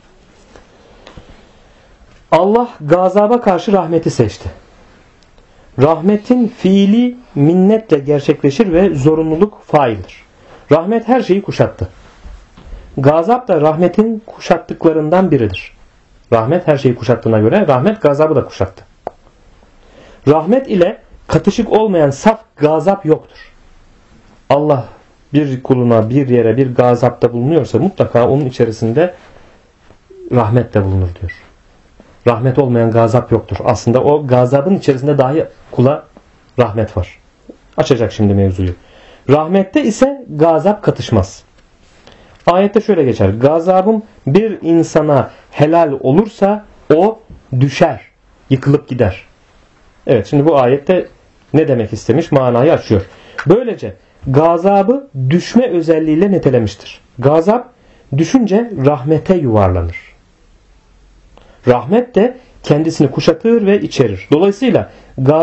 Allah gazaba karşı rahmeti seçti. Rahmetin fiili minnetle gerçekleşir ve zorunluluk faildir. Rahmet her şeyi kuşattı. Gazap da rahmetin kuşattıklarından biridir. Rahmet her şeyi kuşattığına göre rahmet gazabı da kuşattı. Rahmet ile katışık olmayan saf gazap yoktur. Allah bir kuluna, bir yere bir gazapta bulunuyorsa mutlaka onun içerisinde rahmet de bulunur diyor. Rahmet olmayan gazap yoktur. Aslında o gazabın içerisinde dahi kula rahmet var. Açacak şimdi mevzuyu. Rahmette ise gazap katışmaz. Ayette şöyle geçer. Gazabım bir insana helal olursa o düşer, yıkılıp gider. Evet, şimdi bu ayette ne demek istemiş? Manayı açıyor. Böylece gazabı düşme özelliğiyle nitelemiştir. Gazap düşünce rahmete yuvarlanır. Rahmet de kendisini kuşatır ve içerir. Dolayısıyla gazap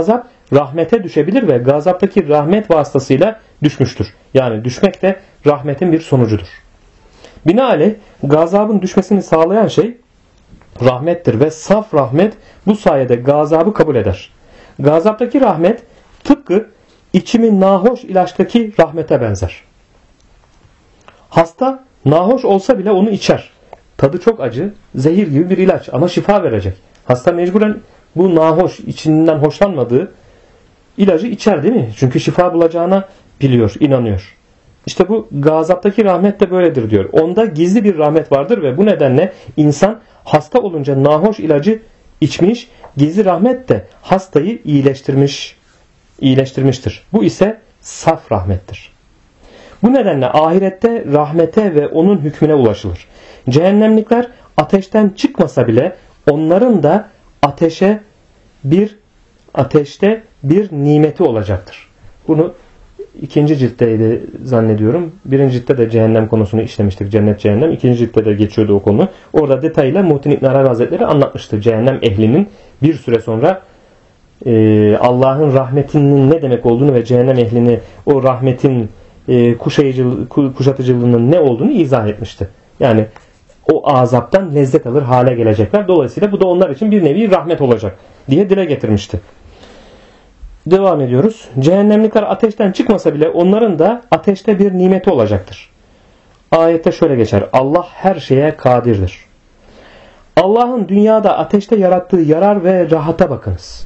rahmete düşebilir ve gazaptaki rahmet vasıtasıyla düşmüştür. Yani düşmek de rahmetin bir sonucudur. Binaenaleyh gazabın düşmesini sağlayan şey rahmettir ve saf rahmet bu sayede gazabı kabul eder. Gazaptaki rahmet tıpkı içimi nahoş ilaçtaki rahmete benzer. Hasta nahoş olsa bile onu içer. Tadı çok acı, zehir gibi bir ilaç ama şifa verecek. Hasta mecburen bu nahoş, içinden hoşlanmadığı ilacı içer değil mi? Çünkü şifa bulacağına biliyor, inanıyor. İşte bu gazaptaki rahmet de böyledir diyor. Onda gizli bir rahmet vardır ve bu nedenle insan hasta olunca nahoş ilacı içmiş, gizli rahmet de hastayı iyileştirmiştir. Bu ise saf rahmettir. Bu nedenle ahirette rahmete ve onun hükmüne ulaşılır. Cehennemlikler ateşten çıkmasa bile onların da ateşte bir nimeti olacaktır. Bunu 2. ciltteydi zannediyorum. 1. ciltte de cehennem konusunu işlemiştik. Cennet cehennem. 2. ciltte de geçiyordu o konu. Orada detayıyla Muhittin İbn Arabi Hazretleri anlatmıştı. Cehennem ehlinin bir süre sonra Allah'ın rahmetinin ne demek olduğunu ve cehennem ehlini o rahmetin kuşatıcılığının ne olduğunu izah etmişti. Yani o azaptan lezzet alır hale gelecekler. Dolayısıyla bu da onlar için bir nevi rahmet olacak diye dile getirmişti. Devam ediyoruz. Cehennemlikler ateşten çıkmasa bile onların da ateşte bir nimeti olacaktır. Ayette şöyle geçer. Allah her şeye kadirdir. Allah'ın dünyada ateşte yarattığı yarar ve rahata bakınız.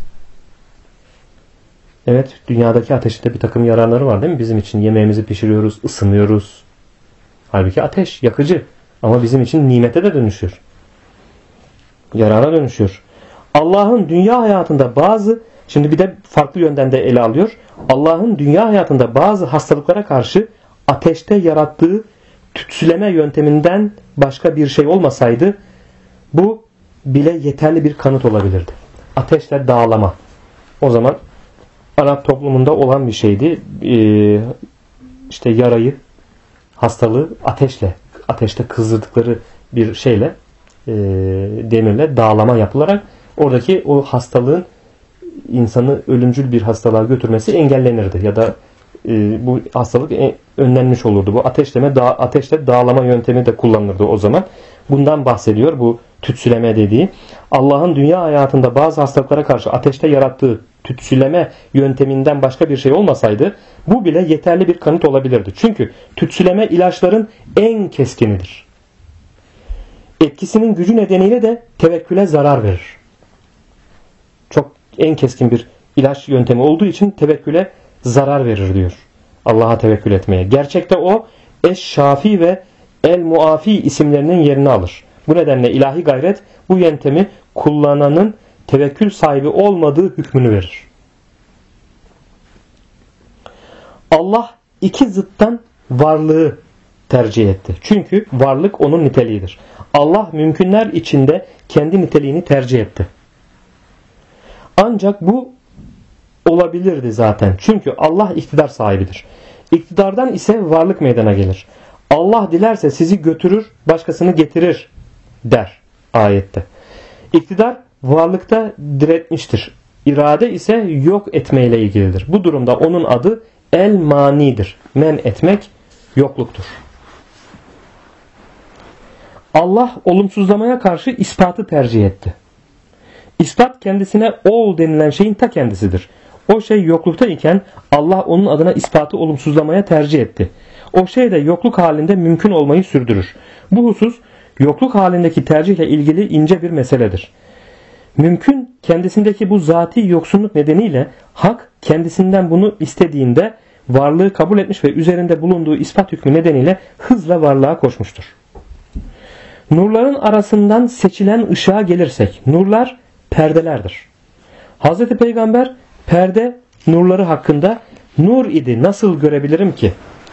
Evet, dünyadaki ateşte bir takım yararları var değil mi? Bizim için yemeğimizi pişiriyoruz, ısınıyoruz. Halbuki ateş yakıcı ama bizim için nimete de dönüşüyor. Yarara dönüşüyor. Allah'ın dünya hayatında şimdi bir de farklı yönden de ele alıyor. Allah'ın dünya hayatında bazı hastalıklara karşı ateşte yarattığı tütsüleme yönteminden başka bir şey olmasaydı bu bile yeterli bir kanıt olabilirdi. Ateşle dağlama. O zaman Arap toplumunda olan bir şeydi. İşte yarayı, hastalığı ateşte kızdırdıkları bir şeyle, demirle dağlama yapılarak oradaki o hastalığın insanı ölümcül bir hastalığa götürmesi engellenirdi. Ya da bu hastalık önlenmiş olurdu. Bu ateşle dağlama yöntemi de kullanılırdı o zaman. Bundan bahsediyor bu tütsüleme dediği. Allah'ın dünya hayatında bazı hastalıklara karşı ateşte yarattığı tütsüleme yönteminden başka bir şey olmasaydı bu bile yeterli bir kanıt olabilirdi. Çünkü tütsüleme ilaçların en keskinidir. Etkisinin gücü nedeniyle de tevekküle zarar verir. Çok en keskin bir ilaç yöntemi olduğu için tevekküle zarar verir diyor. Allah'a tevekkül etmeye. Gerçekte o Eş-Şafi ve El-Muafi isimlerinin yerini alır. Bu nedenle ilahi gayret bu yöntemi kullananın tevekkül sahibi olmadığı hükmünü verir. Allah iki zıttan varlığı tercih etti. Çünkü varlık onun niteliğidir. Allah mümkünler içinde kendi niteliğini tercih etti. Ancak bu olabilirdi zaten. Çünkü Allah iktidar sahibidir. İktidardan ise varlık meydana gelir. Allah dilerse sizi götürür, başkasını getirir der ayette. İktidar varlıkta diretmiştir. İrade ise yok etmeyle ilgilidir. Bu durumda onun adı el-manidir. Men etmek yokluktur. Allah olumsuzlamaya karşı ispatı tercih etti. İspat kendisine ol denilen şeyin ta kendisidir. O şey yoklukta iken Allah onun adına ispatı olumsuzlamaya tercih etti. O şey de yokluk halinde mümkün olmayı sürdürür. Bu husus yokluk halindeki tercihle ilgili ince bir meseledir. Mümkün kendisindeki bu zati yoksunluk nedeniyle hak kendisinden bunu istediğinde varlığı kabul etmiş ve üzerinde bulunduğu ispat hükmü nedeniyle hızla varlığa koşmuştur. Nurların arasından seçilen ışığa gelirsek, nurlar perdelerdir. Hz. Peygamber perde nurları hakkında nur idi nasıl görebilirim ki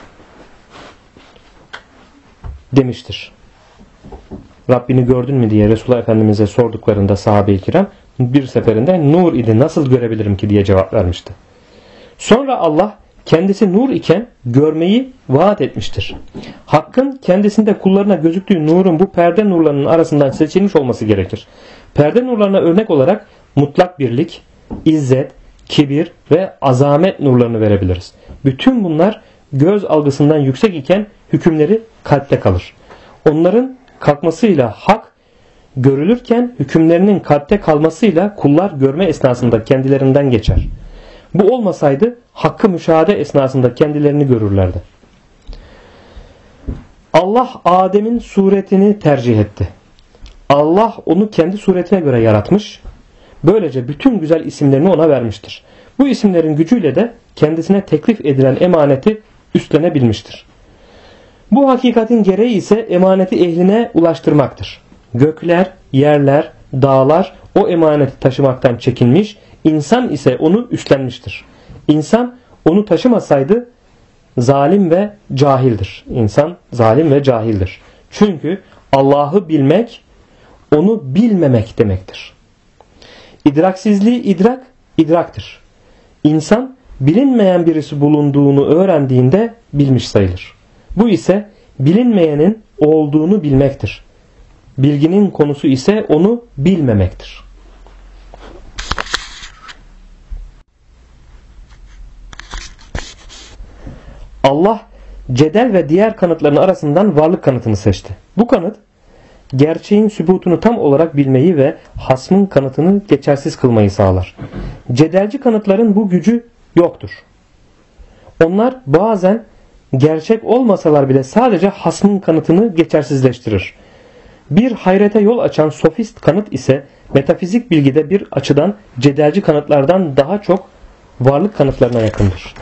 demiştir. Rabbini gördün mü diye Resulullah Efendimiz'e sorduklarında sahabe-i kiram bir seferinde nur idi nasıl görebilirim ki diye cevap vermişti. Sonra Allah kendisi nur iken görmeyi vaat etmiştir. Hakkın kendisinde kullarına gözüktüğü nurun bu perde nurlarının arasından seçilmiş olması gerekir. Perde nurlarına örnek olarak mutlak birlik, izzet, kibir ve azamet nurlarını verebiliriz. Bütün bunlar göz algısından yüksek iken hükümleri kalpte kalır. Onların kalkmasıyla hak görülürken hükümlerinin kalpte kalmasıyla kullar görme esnasında kendilerinden geçer. Bu olmasaydı hakkı müşahede esnasında kendilerini görürlerdi. Allah Adem'in suretini tercih etti. Allah onu kendi suretine göre yaratmış. Böylece bütün güzel isimlerini ona vermiştir. Bu isimlerin gücüyle de kendisine teklif edilen emaneti üstlenebilmiştir. Bu hakikatin gereği ise emaneti ehline ulaştırmaktır. Gökler, yerler, dağlar o emaneti taşımaktan çekinmiş, insan ise onu üstlenmiştir. İnsan onu taşımasaydı zalim ve cahildir. İnsan zalim ve cahildir. Çünkü Allah'ı bilmek, onu bilmemek demektir. İdraksizliği idraktır. İnsan bilinmeyen birisi bulunduğunu öğrendiğinde bilmiş sayılır. Bu ise bilinmeyenin olduğunu bilmektir. Bilginin konusu ise onu bilmemektir. Allah cedel ve diğer kanıtların arasından varlık kanıtını seçti. Bu kanıt gerçeğin sübutunu tam olarak bilmeyi ve hasmın kanıtını geçersiz kılmayı sağlar. Cedelci kanıtların bu gücü yoktur. Onlar bazen gerçek olmasalar bile sadece hasmın kanıtını geçersizleştirir. Bir hayrete yol açan sofist kanıt ise metafizik bilgide bir açıdan cedelci kanıtlardan daha çok varlık kanıtlarına yakındır.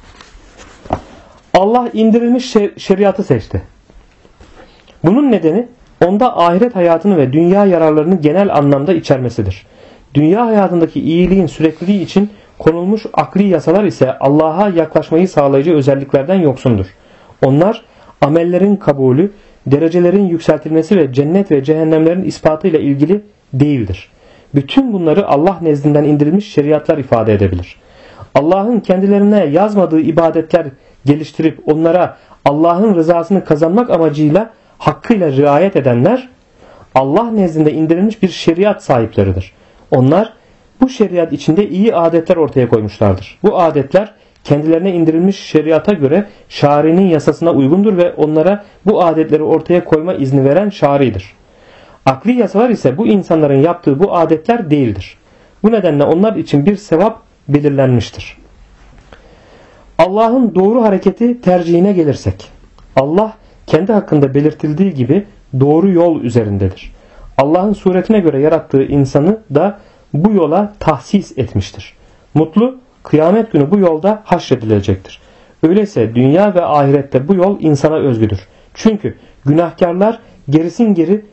Allah indirilmiş şeriatı seçti. Bunun nedeni onda ahiret hayatını ve dünya yararlarını genel anlamda içermesidir. Dünya hayatındaki iyiliğin sürekliliği için konulmuş akli yasalar ise Allah'a yaklaşmayı sağlayıcı özelliklerden yoksundur. Onlar amellerin kabulü, derecelerin yükseltilmesi ve cennet ve cehennemlerin ispatıyla ilgili değildir. Bütün bunları Allah nezdinden indirilmiş şeriatlar ifade edebilir. Allah'ın kendilerine yazmadığı ibadetler geliştirip onlara Allah'ın rızasını kazanmak amacıyla hakkıyla riayet edenler Allah nezdinde indirilmiş bir şeriat sahipleridir. Onlar bu şeriat içinde iyi adetler ortaya koymuşlardır. Bu adetler kendilerine indirilmiş şeriata göre şari'nin yasasına uygundur ve onlara bu adetleri ortaya koyma izni veren şari'dir. Akli yasalar ise bu insanların yaptığı bu adetler değildir. Bu nedenle onlar için bir sevap belirlenmiştir. Allah'ın doğru hareketi tercihine gelirsek, Allah kendi hakkında belirtildiği gibi doğru yol üzerindedir. Allah'ın suretine göre yarattığı insanı da bu yola tahsis etmiştir. Mutlu, kıyamet günü bu yolda haşredilecektir. Öyleyse dünya ve ahirette bu yol insana özgüdür. Çünkü günahkarlar gerisin geri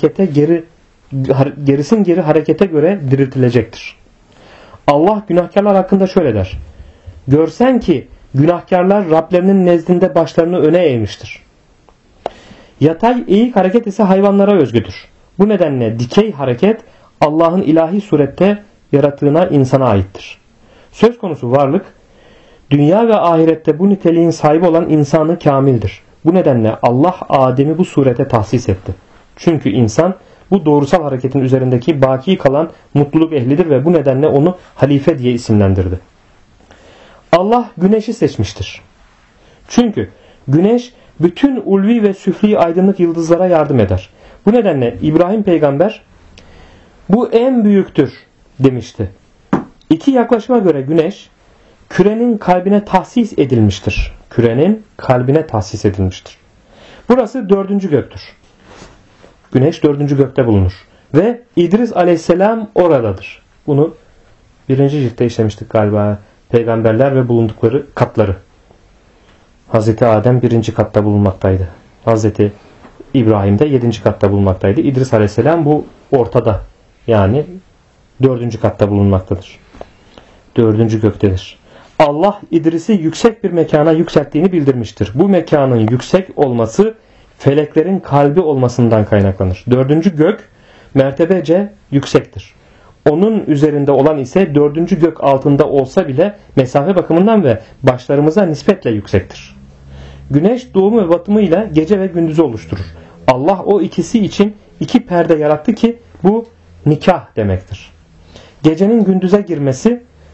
harekete göre diriltilecektir. Allah günahkarlar hakkında şöyle der: görsen ki günahkarlar Rablerinin nezdinde başlarını öne eğmiştir. Yatay eğik hareket ise hayvanlara özgüdür. Bu nedenle dikey hareket Allah'ın ilahi surette yarattığına insana aittir. Söz konusu varlık, dünya ve ahirette bu niteliğin sahibi olan insanı kamildir. Bu nedenle Allah Adem'i bu surete tahsis etti. Çünkü insan bu doğrusal hareketin üzerindeki baki kalan mutluluk ehlidir ve bu nedenle onu halife diye isimlendirdi. Allah güneşi seçmiştir. Çünkü güneş bütün ulvi ve süfli aydınlık yıldızlara yardım eder. Bu nedenle İbrahim peygamber bu en büyüktür demişti. İki yaklaşıma göre güneş kürenin kalbine tahsis edilmiştir. Kürenin kalbine tahsis edilmiştir. Burası 4. göktür. Güneş 4. gökte bulunur. Ve İdris aleyhisselam oradadır. Bunu 1. ciltte işlemiştik galiba. Peygamberler ve bulundukları katları. Hazreti Adem 1. katta bulunmaktaydı. Hazreti İbrahim de 7. katta bulunmaktaydı. İdris aleyhisselam bu ortada. Yani 4. katta bulunmaktadır. 4. göktedir. Allah İdris'i yüksek bir mekana yükselttiğini bildirmiştir. Bu mekanın yüksek olması feleklerin kalbi olmasından kaynaklanır. 4. gök mertebece yüksektir. Onun üzerinde olan ise 4. gök altında olsa bile mesafe bakımından ve başlarımıza nispetle yüksektir. Güneş doğumu ve batımıyla gece ve gündüzü oluşturur. Allah o ikisi için 2 perde yarattı ki bu nikah demektir. Gecenin gündüze girmesi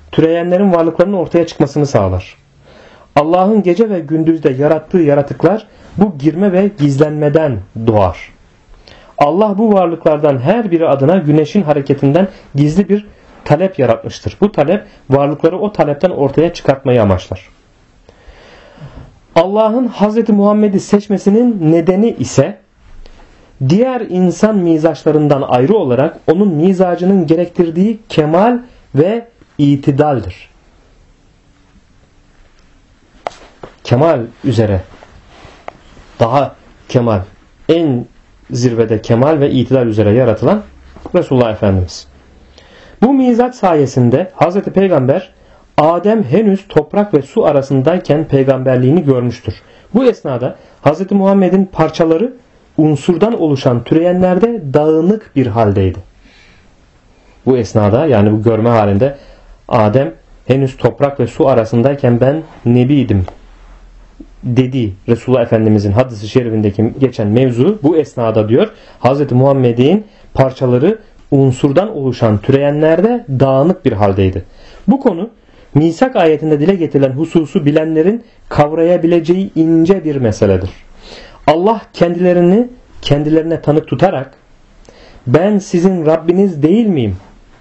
türeyenlerin varlıklarının ortaya çıkmasını sağlar. Allah'ın gece ve gündüzde yarattığı yaratıklar bu girme ve gizlenmeden doğar. Allah bu varlıklardan her biri adına güneşin hareketinden gizli bir talep yaratmıştır. Bu talep varlıkları o talepten ortaya çıkartmayı amaçlar. Allah'ın Hz. Muhammed'i seçmesinin nedeni ise diğer insan mizaçlarından ayrı olarak onun mizacının gerektirdiği kemal ve itidaldir. Kemal üzere, daha kemal, en zirvede kemal ve itidal üzere yaratılan Resulullah Efendimiz. Bu mizaç sayesinde Hz. Peygamber Adem henüz toprak ve su arasındayken peygamberliğini görmüştür. Bu esnada Hz. Muhammed'in parçaları unsurdan oluşan türeyenlerde dağınık bir haldeydi. Bu esnada, yani bu görme halinde, Adem henüz toprak ve su arasındayken ben nebiydim dediği Resulullah Efendimizin hadis-i şerifindeki geçen mevzu bu esnada diyor Hz. Muhammed'in parçaları unsurdan oluşan türeyenlerde dağınık bir haldeydi. Bu konu Misak ayetinde dile getirilen hususu bilenlerin kavrayabileceği ince bir meseledir. Allah kendilerine tanık tutarak ben sizin Rabbiniz değil miyim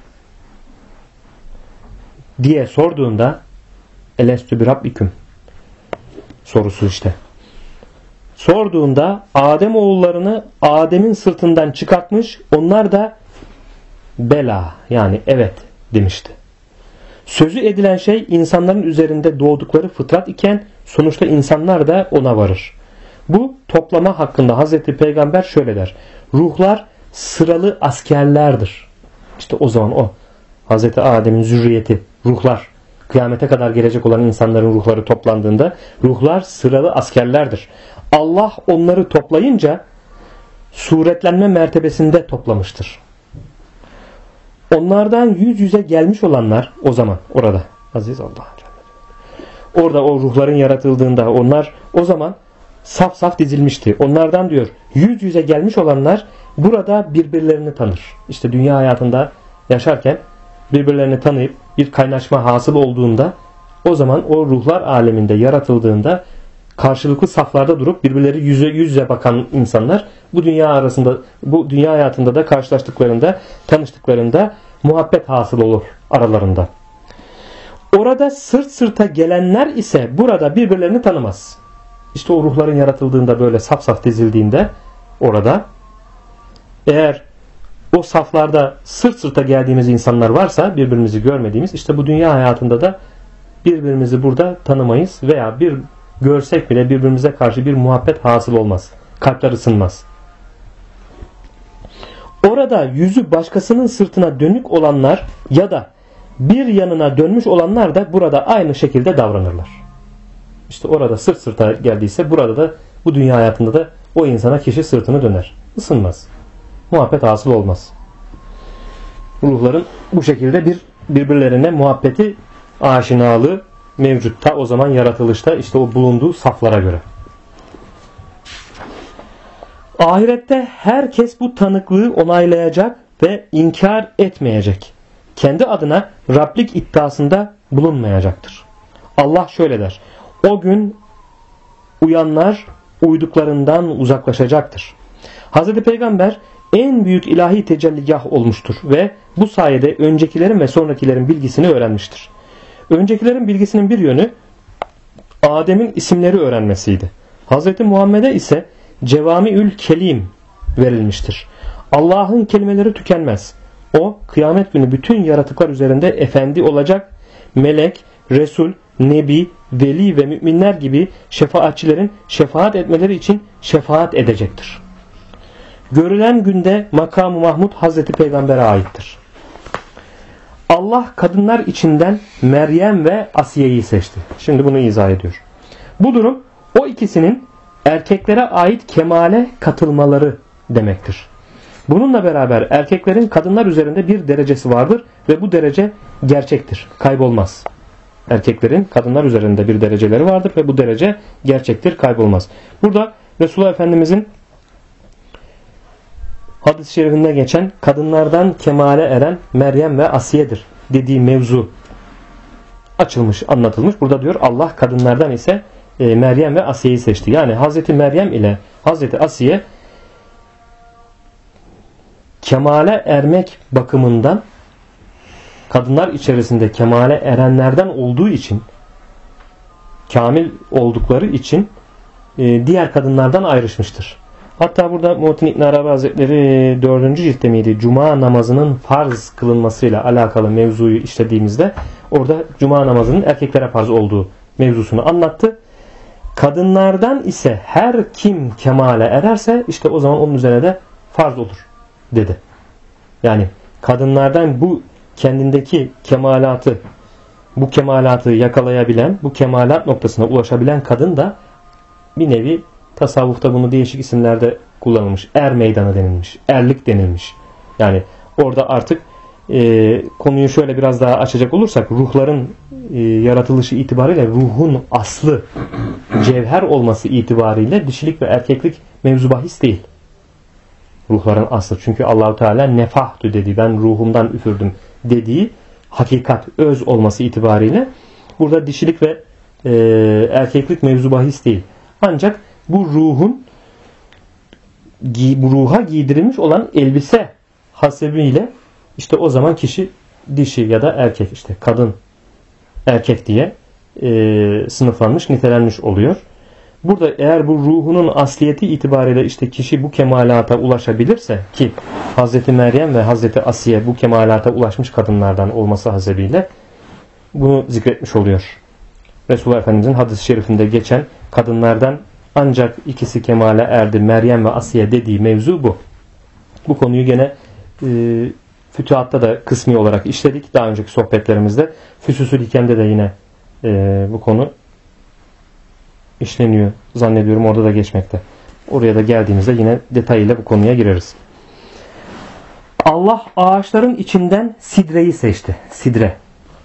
diye sorduğunda elestü bi rabbiküm sorusu işte. Sorduğunda Adem oğullarını Adem'in sırtından çıkartmış, onlar da bela, yani evet demişti. Sözü edilen şey insanların üzerinde doğdukları fıtrat iken sonuçta insanlar da ona varır. Bu toplama hakkında Hazreti Peygamber şöyle der: ruhlar sıralı askerlerdir. İşte o zaman o Hazreti Adem'in zürriyeti, ruhlar, kıyamete kadar gelecek olan insanların ruhları toplandığında ruhlar sıralı askerlerdir. Allah onları toplayınca suretlenme mertebesinde toplamıştır. Onlardan yüz yüze gelmiş olanlar o zaman orada aziz Allah, orada o ruhların yaratıldığında onlar o zaman saf saf dizilmişti. Onlardan diyor yüz yüze gelmiş olanlar burada birbirlerini tanır. İşte dünya hayatında yaşarken birbirlerini tanıyıp bir kaynaşma hasıl olduğunda o zaman o ruhlar aleminde yaratıldığında karşılıklı saflarda durup birbirleri yüze yüze bakan insanlar bu dünya hayatında da karşılaştıklarında, tanıştıklarında muhabbet hasıl olur aralarında. Orada sırt sırta gelenler ise burada birbirlerini tanımaz. İşte o ruhların yaratıldığında böyle saf saf dizildiğinde orada eğer o saflarda sırt sırta geldiğimiz insanlar varsa birbirimizi görmediğimiz, işte bu dünya hayatında da birbirimizi burada tanımayız veya bir görsek bile birbirimize karşı bir muhabbet hasıl olmaz. Kalpler ısınmaz. Orada yüzü başkasının sırtına dönük olanlar ya da bir yanına dönmüş olanlar da burada aynı şekilde davranırlar. İşte orada sırt sırta geldiyse burada da bu dünya hayatında da o insana kişi sırtını döner. Isınmaz. Muhabbet hasıl olmaz. Ruhların bu şekilde birbirlerine muhabbeti, aşinalığı mevcutta o zaman yaratılışta işte o bulunduğu saflara göre. Ahirette herkes bu tanıklığı onaylayacak ve inkar etmeyecek. Kendi adına Rablik iddiasında bulunmayacaktır. Allah şöyle der: o gün uyanlar uyduklarından uzaklaşacaktır. Hz. Peygamber en büyük ilahi tecelligah olmuştur ve bu sayede öncekilerin ve sonrakilerin bilgisini öğrenmiştir. Öncekilerin bilgisinin bir yönü Adem'in isimleri öğrenmesiydi. Hz. Muhammed'e ise Cevamiül Kelim verilmiştir. Allah'ın kelimeleri tükenmez. O kıyamet günü bütün yaratıklar üzerinde efendi olacak, melek, resul, nebi, veli ve müminler gibi şefaatçilerin şefaat etmeleri için şefaat edecektir. Görülen günde makam-ı Mahmud Hazreti Peygamber'e aittir. Allah kadınlar içinden Meryem ve Asiye'yi seçti. Şimdi bunu izah ediyor. Bu durum o ikisinin erkeklere ait kemale katılmaları demektir. Bununla beraber erkeklerin kadınlar üzerinde bir derecesi vardır ve bu derece gerçektir, kaybolmaz. Erkeklerin kadınlar üzerinde bir dereceleri vardır ve bu derece gerçektir, kaybolmaz. Burada Resulullah Efendimizin hadis-i şerifinde geçen kadınlardan kemale eren Meryem ve Asiye'dir dediği mevzu açılmış, anlatılmış. Burada diyor Allah kadınlardan ise Meryem ve Asiye'yi seçti. Yani Hazreti Meryem ile Hazreti Asiye kemale ermek bakımından kadınlar içerisinde kemale erenlerden olduğu için, kamil oldukları için diğer kadınlardan ayrışmıştır. Hatta burada Muhittin İbn Arabi Hazretleri 4. ciltte miydi? Cuma namazının farz kılınmasıyla alakalı mevzuyu işlediğimizde orada cuma namazının erkeklere farz olduğu mevzusunu anlattı. Kadınlardan ise her kim kemale ererse işte o zaman onun üzerine de farz olur dedi. Yani kadınlardan bu kendindeki kemalatı, bu kemalatı yakalayabilen, bu kemalat noktasına ulaşabilen kadın da bir nevi tasavvufta bunu değişik isimlerde kullanılmış. Er meydanı denilmiş. Erlik denilmiş. Yani orada artık konuyu şöyle biraz daha açacak olursak ruhların yaratılışı itibariyle ruhun aslı cevher olması itibariyle dişilik ve erkeklik mevzu bahis değil. Ruhların aslı. Çünkü Allahu Teala nefahtü dedi. Ben ruhumdan üfürdüm dediği hakikat, öz olması itibariyle burada dişilik ve erkeklik mevzu bahis değil. Ancak bu ruha giydirilmiş olan elbise hasebiyle işte o zaman kişi dişi ya da erkek, işte kadın erkek diye sınıflanmış, nitelenmiş oluyor. Burada eğer bu ruhunun asliyeti itibariyle işte kişi bu kemalata ulaşabilirse, ki Hazreti Meryem ve Hazreti Asiye bu kemalata ulaşmış kadınlardan olması hasebiyle bunu zikretmiş oluyor. Resulullah Efendimizin hadis-i şerifinde geçen kadınlardan ancak ikisi kemale erdi, Meryem ve Asiye dediği mevzu bu. Bu konuyu gene Fütuhat'ta da kısmi olarak işledik daha önceki sohbetlerimizde. Füsusül Hikem'de de yine bu konu işleniyor zannediyorum, orada da geçmekte. Oraya da geldiğimizde yine detayıyla bu konuya gireriz. Allah ağaçların içinden sidreyi seçti. Sidre.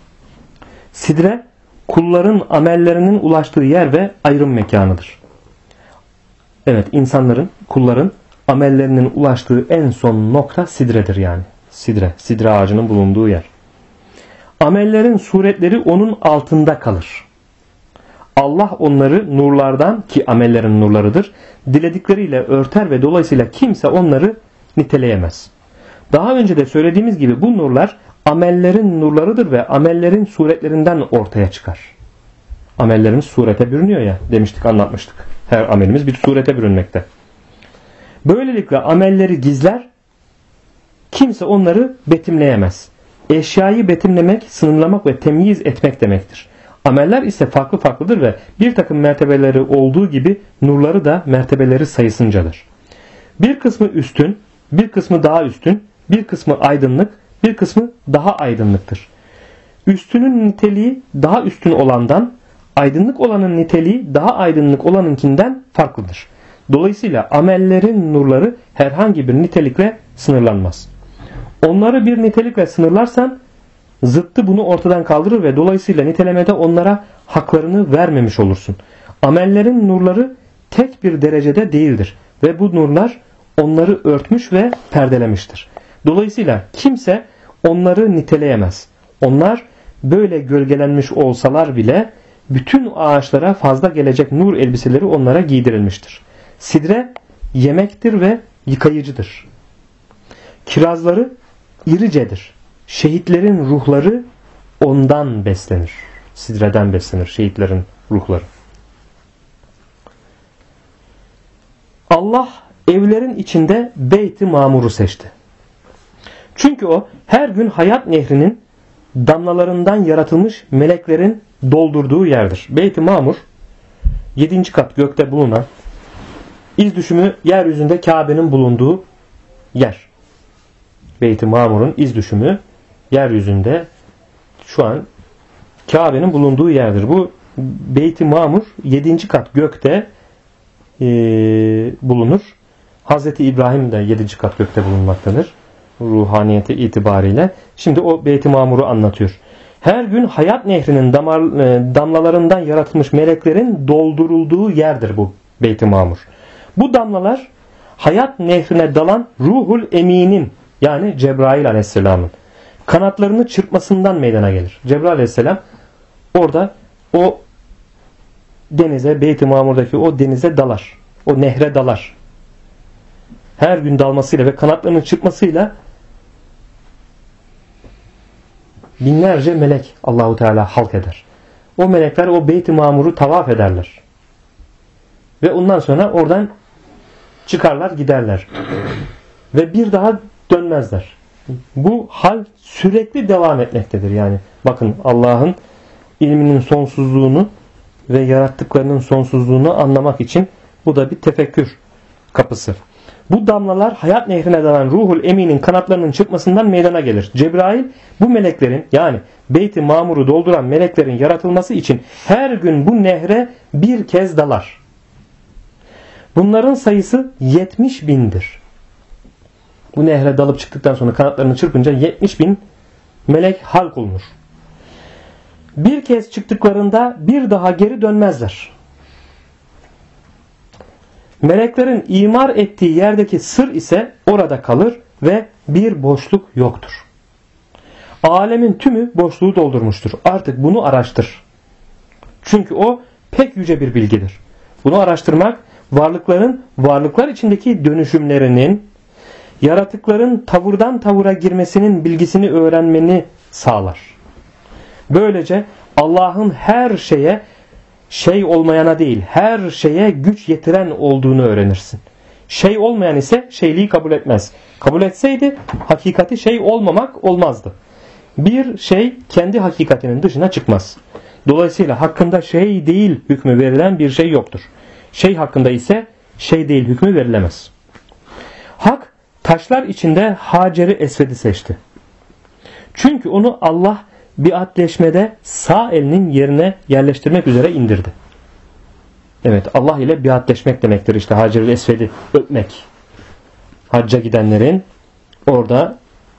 Sidre kulların amellerinin ulaştığı yer ve ayrım mekanıdır. Evet, insanların, kulların amellerinin ulaştığı en son nokta sidredir yani. Sidre ağacının bulunduğu yer. Amellerin suretleri onun altında kalır. Allah onları nurlardan, ki amellerin nurlarıdır, diledikleriyle örter ve dolayısıyla kimse onları niteleyemez. Daha önce de söylediğimiz gibi bu nurlar amellerin nurlarıdır ve amellerin suretlerinden ortaya çıkar. Amellerimiz surete bürünüyor ya, demiştik, anlatmıştık. Her amelimiz bir surete bürünmekte. Böylelikle amelleri gizler, kimse onları betimleyemez. Eşyayı betimlemek, sınırlamak ve temyiz etmek demektir. Ameller ise farklı farklıdır ve bir takım mertebeleri olduğu gibi nurları da mertebeleri sayısıncadır. Bir kısmı üstün, bir kısmı daha üstün, bir kısmı aydınlık, bir kısmı daha aydınlıktır. Üstünün niteliği daha üstün olandan, aydınlık olanın niteliği daha aydınlık olanınkinden farklıdır. Dolayısıyla amellerin nurları herhangi bir nitelikle sınırlanmaz. Onları bir nitelikle sınırlarsan zıttı bunu ortadan kaldırır ve dolayısıyla nitelemede onlara haklarını vermemiş olursun. Amellerin nurları tek bir derecede değildir ve bu nurlar onları örtmüş ve perdelemiştir. Dolayısıyla kimse onları niteleyemez. Onlar böyle gölgelenmiş olsalar bile bütün ağaçlara fazla gelecek nur elbiseleri onlara giydirilmiştir. Sidre yemektir ve yıkayıcıdır. Kirazları iricedir. Şehitlerin ruhları ondan beslenir. Sidreden beslenir şehitlerin ruhları. Allah evlerin içinde Beyt-i Mamur'u seçti. Çünkü o her gün hayat nehrinin damlalarından yaratılmış meleklerin doldurduğu yerdir. Beyt-i Mamur 7. kat gökte bulunan, iz düşümü yeryüzünde Kabe'nin bulunduğu yer. Beyt-i Mamur'un iz düşümü yeryüzünde şu an Kabe'nin bulunduğu yerdir. Bu Beyt-i Mamur 7. kat gökte bulunur. Hazreti İbrahim de 7. kat gökte bulunmaktadır. Ruhaniyeti itibariyle. Şimdi o Beyt-i Mamur'u anlatıyor. Her gün hayat nehrinin damlalarından yaratılmış meleklerin doldurulduğu yerdir bu Beyt-i Mamur. Bu damlalar hayat nehrine dalan Ruhul Emin'in, yani Cebrail Aleyhisselam'ın kanatlarını çırpmasından meydana gelir. Cebrail Aleyhisselam orada o denize, Beyt-i Mamur'daki o denize dalar. O nehre dalar. Her gün dalmasıyla ve kanatlarının çırpmasıyla binlerce melek Allahu Teala halk eder. O melekler o Beyt-i Mamur'u tavaf ederler. Ve ondan sonra oradan çıkarlar giderler. Ve bir daha dönmezler. Bu hal sürekli devam etmektedir. Yani bakın, Allah'ın ilminin sonsuzluğunu ve yarattıklarının sonsuzluğunu anlamak için bu da bir tefekkür kapısı. Bu damlalar hayat nehrine dalan Ruhul Emin'in kanatlarının çıkmasından meydana gelir. Cebrail bu meleklerin, yani Beyt-i Mamur'u dolduran meleklerin yaratılması için her gün bu nehre bir kez dalar. Bunların sayısı 70 bindir. Bu nehre dalıp çıktıktan sonra kanatlarını çırpınca 70 bin melek halk olunur. Bir kez çıktıklarında bir daha geri dönmezler. Meleklerin imar ettiği yerdeki sır ise orada kalır ve bir boşluk yoktur. Alemin tümü boşluğu doldurmuştur. Artık bunu araştır. Çünkü o pek yüce bir bilgidir. Bunu araştırmak, varlıkların varlıklar içindeki dönüşümlerinin, yaratıkların tavırdan tavıra girmesinin bilgisini öğrenmeni sağlar. Böylece Allah'ın her şeye, şey olmayana değil, her şeye güç yetiren olduğunu öğrenirsin. Şey olmayan ise şeyliği kabul etmez. Kabul etseydi hakikati şey olmamak olmazdı. Bir şey kendi hakikatinin dışına çıkmaz. Dolayısıyla hakkında şey değil hükmü verilen bir şey yoktur. Şey hakkında ise şey değil hükmü verilemez. Hak taşlar içinde Hacer-i Esved'i seçti. Çünkü onu Allah biatleşmede sağ elinin yerine yerleştirmek üzere indirdi. Evet, Allah ile biatleşmek demektir işte Hacer-i Esved'i öpmek. Hacca gidenlerin orada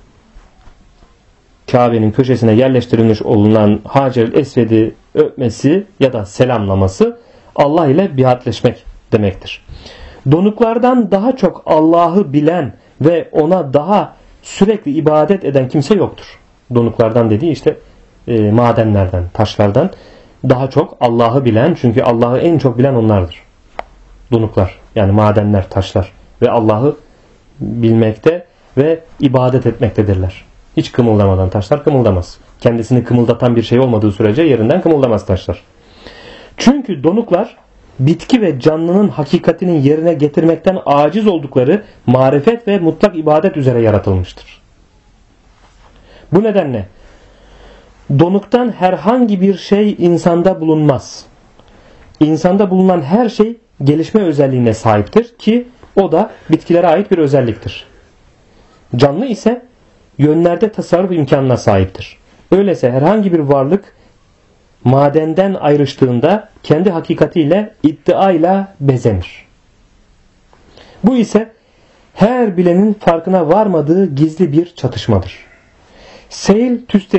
Kabe'nin köşesine yerleştirilmiş olunan Hacer-i Esved'i öpmesi ya da selamlaması Allah ile biatleşmek demektir. Donuklardan daha çok Allah'ı bilen ve ona daha sürekli ibadet eden kimse yoktur. Donuklardan dediği işte madenlerden, taşlardan daha çok Allah'ı bilen, çünkü Allah'ı en çok bilen onlardır. Donuklar, yani madenler, taşlar ve Allah'ı bilmekte ve ibadet etmektedirler. Hiç kımıldamadan taşlar kımıldamaz. Kendisini kımıldatan bir şey olmadığı sürece yerinden kımıldamaz taşlar. Çünkü donuklar bitki ve canlının hakikatinin yerine getirmekten aciz oldukları marifet ve mutlak ibadet üzere yaratılmıştır. Bu nedenle donuktan herhangi bir şey insanda bulunmaz. İnsanda bulunan her şey gelişme özelliğine sahiptir ki o da bitkilere ait bir özelliktir. Canlı ise yönlerde tasarruf imkanına sahiptir. Öyleyse herhangi bir varlık madenden ayrıştığında kendi hakikatiyle, iddiayla bezenir. Bu ise her bilenin farkına varmadığı gizli bir çatışmadır. Seyl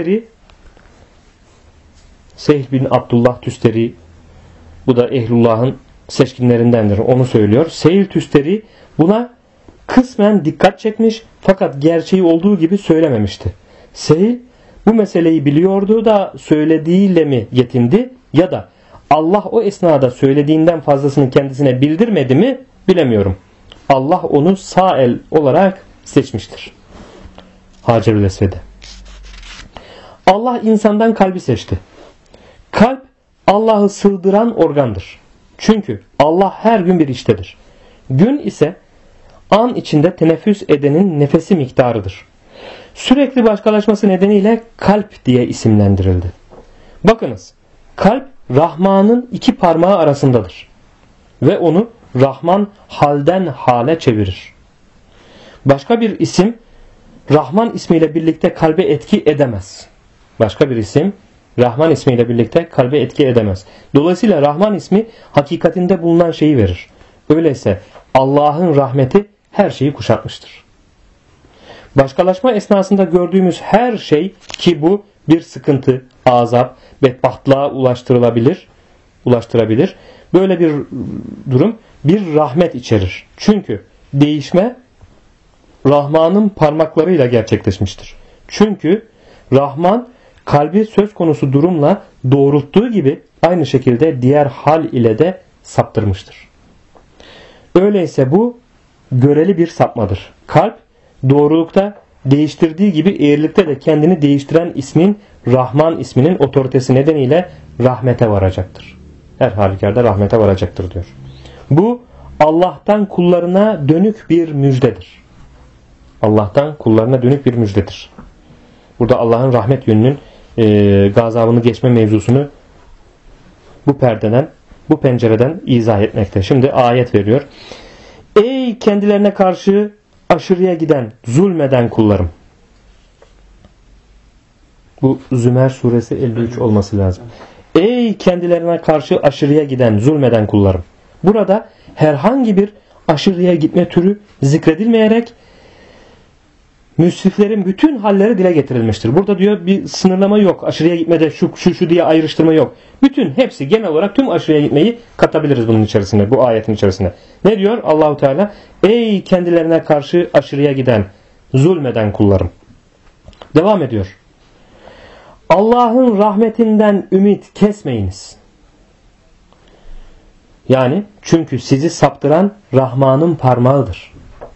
bin Abdullah Tüsteri, bu da Ehlullah'ın seçkinlerindendir, onu söylüyor. Seyl Tüsteri buna kısmen dikkat çekmiş fakat gerçeği olduğu gibi söylememişti. Seyl bu meseleyi biliyordu da söylediğiyle mi yetindi ya da Allah o esnada söylediğinden fazlasını kendisine bildirmedi mi bilemiyorum. Allah onu sağ el olarak seçmiştir. Hacer-ül Esved'e. Allah insandan kalbi seçti. Kalp Allah'ı sığdıran organdır. Çünkü Allah her gün bir iştedir. Gün ise an içinde teneffüs edenin nefesi miktarıdır. Sürekli başkalaşması nedeniyle kalp diye isimlendirildi. Bakınız, kalp Rahman'ın iki parmağı arasındadır. Ve onu Rahman halden hale çevirir. Başka bir isim Rahman ismiyle birlikte kalbe etki edemez. Başka bir isim Rahman ismiyle birlikte kalbe etki edemez. Dolayısıyla Rahman ismi hakikatinde bulunan şeyi verir. Öyleyse Allah'ın rahmeti her şeyi kuşatmıştır. Başkalaşma esnasında gördüğümüz her şey, ki bu bir sıkıntı, azap, bedbahtlığa ulaştırabilir. Böyle bir durum bir rahmet içerir. Çünkü değişme Rahman'ın parmaklarıyla gerçekleşmiştir. Çünkü Rahman kalbi söz konusu durumla doğrulttuğu gibi aynı şekilde diğer hal ile de saptırmıştır. Öyleyse bu göreli bir sapmadır. Kalp doğrulukta değiştirdiği gibi eğrilikte de kendini değiştiren ismin, Rahman isminin otoritesi nedeniyle rahmete varacaktır. Her halükarda rahmete varacaktır diyor. Bu Allah'tan kullarına dönük bir müjdedir. Allah'tan kullarına dönük bir müjdedir. Burada Allah'ın rahmet yönünün gazabını geçme mevzusunu bu perdeden, bu pencereden izah etmekte. Şimdi ayet veriyor. Ey kendilerine karşı aşırıya giden, zulmeden kullarım. Bu Zümer suresi 53 olması lazım. Ey kendilerine karşı aşırıya giden, zulmeden kullarım. Burada herhangi bir aşırıya gitme türü zikredilmeyerek müsriflerin bütün halleri dile getirilmiştir. Burada diyor bir sınırlama yok. Aşırıya gitmede şu diye ayrıştırma yok. Bütün hepsi genel olarak tüm aşırıya gitmeyi katabiliriz bunun içerisinde, bu ayetin içerisinde. Ne diyor Allahu Teala? Ey kendilerine karşı aşırıya giden, zulmeden kullarım. Devam ediyor. Allah'ın rahmetinden ümit kesmeyiniz. Yani çünkü sizi saptıran Rahman'ın parmağıdır.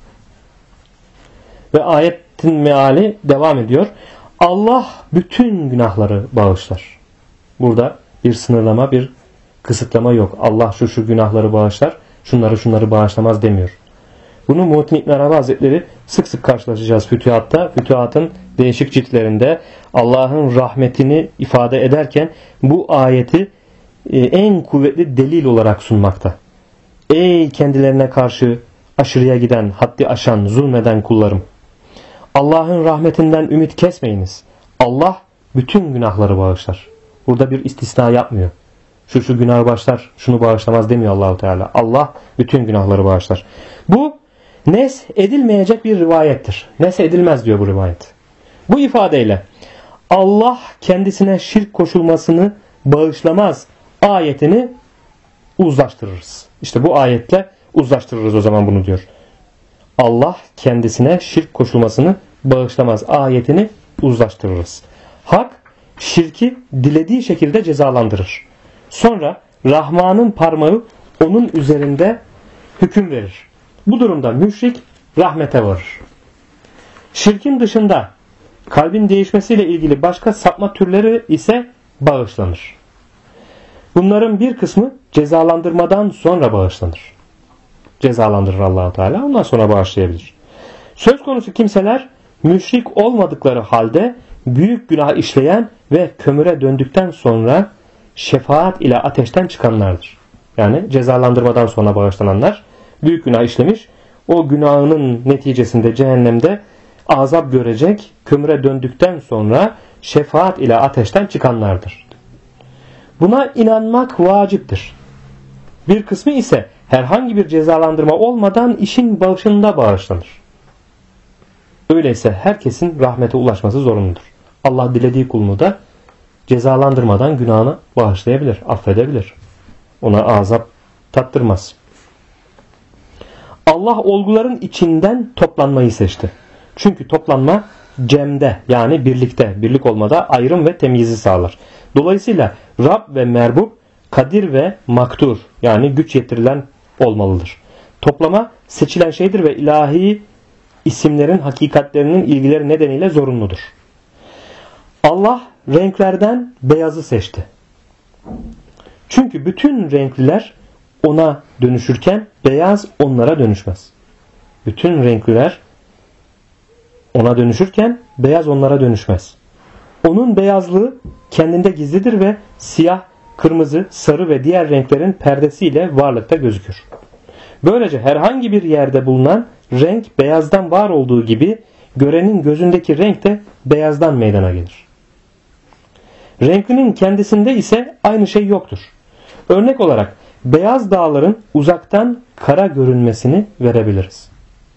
Ve ayetin meali devam ediyor. Allah bütün günahları bağışlar. Burada bir sınırlama, bir kısıtlama yok. Allah şu günahları bağışlar, şunları bağışlamaz demiyor. Bunu Muhittin İbn Arabi Hazretleri sık sık karşılaşacağız Fütühat'ta. Fütühat'ın değişik ciltlerinde Allah'ın rahmetini ifade ederken bu ayeti en kuvvetli delil olarak sunmakta. Ey kendilerine karşı aşırıya giden, haddi aşan, zulmeden kullarım. Allah'ın rahmetinden ümit kesmeyiniz. Allah bütün günahları bağışlar. Burada bir istisna yapmıyor. Şu günahı bağışlar, şunu bağışlamaz demiyor Allahu Teala. Allah bütün günahları bağışlar. Bu nes edilmeyecek bir rivayettir. Nes edilmez diyor bu rivayet. Bu ifadeyle Allah kendisine şirk koşulmasını bağışlamaz ayetini uzlaştırırız. İşte bu ayetle uzlaştırırız o zaman bunu diyor. Allah kendisine şirk koşulmasını bağışlamaz ayetini uzlaştırırız. Hak şirki dilediği şekilde cezalandırır. Sonra Rahman'ın parmağı onun üzerinde hüküm verir. Bu durumda müşrik rahmete varır. Şirkin dışında kalbin değişmesiyle ilgili başka sapma türleri ise bağışlanır. Bunların bir kısmı cezalandırmadan sonra bağışlanır. Cezalandırır Allah-u Teala, ondan sonra bağışlayabilir. Söz konusu kimseler müşrik olmadıkları halde büyük günah işleyen ve kömüre döndükten sonra şefaat ile ateşten çıkanlardır. Yani cezalandırmadan sonra bağışlananlar büyük günah işlemiş, o günahının neticesinde cehennemde azap görecek, kömüre döndükten sonra şefaat ile ateşten çıkanlardır. Buna inanmak vaciptir. Bir kısmı ise herhangi bir cezalandırma olmadan işin başında bağışlanır. Öyleyse herkesin rahmete ulaşması zorunludur. Allah dilediği kulunu da cezalandırmadan günahını bağışlayabilir, affedebilir. Ona azap tattırmaz. Allah olguların içinden toplanmayı seçti. Çünkü toplanma cemde, yani birlik olmada ayrım ve temyizi sağlar. Dolayısıyla Rab ve Merbub, Kadir ve Maktur, yani güç yetirilen olmalıdır. Toplama seçilen şeydir ve ilahi isimlerin hakikatlerinin ilgileri nedeniyle zorunludur. Allah renklerden beyazı seçti. Çünkü bütün renkliler ona dönüşürken beyaz onlara dönüşmez. Bütün renkliler ona dönüşürken beyaz onlara dönüşmez. Onun beyazlığı kendinde gizlidir ve siyah, kırmızı, sarı ve diğer renklerin perdesiyle varlıkta gözükür. Böylece herhangi bir yerde bulunan renk beyazdan var olduğu gibi görenin gözündeki renk de beyazdan meydana gelir. Renklinin kendisinde ise aynı şey yoktur. Örnek olarak beyaz dağların uzaktan kara görünmesini verebiliriz.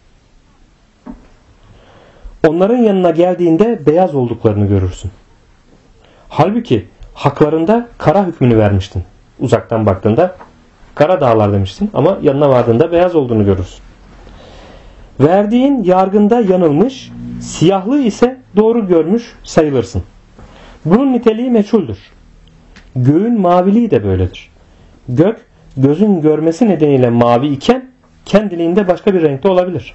Onların yanına geldiğinde beyaz olduklarını görürsün. Halbuki haklarında kara hükmünü vermiştin. Uzaktan baktığında kara dağlar demiştin ama yanına vardığında beyaz olduğunu görürsün. Verdiğin yargında yanılmış, siyahlığı ise doğru görmüş sayılırsın. Bunun niteliği meçhuldür. Göğün maviliği de böyledir. Gök gözün görmesi nedeniyle mavi iken kendiliğinde başka bir renkte olabilir.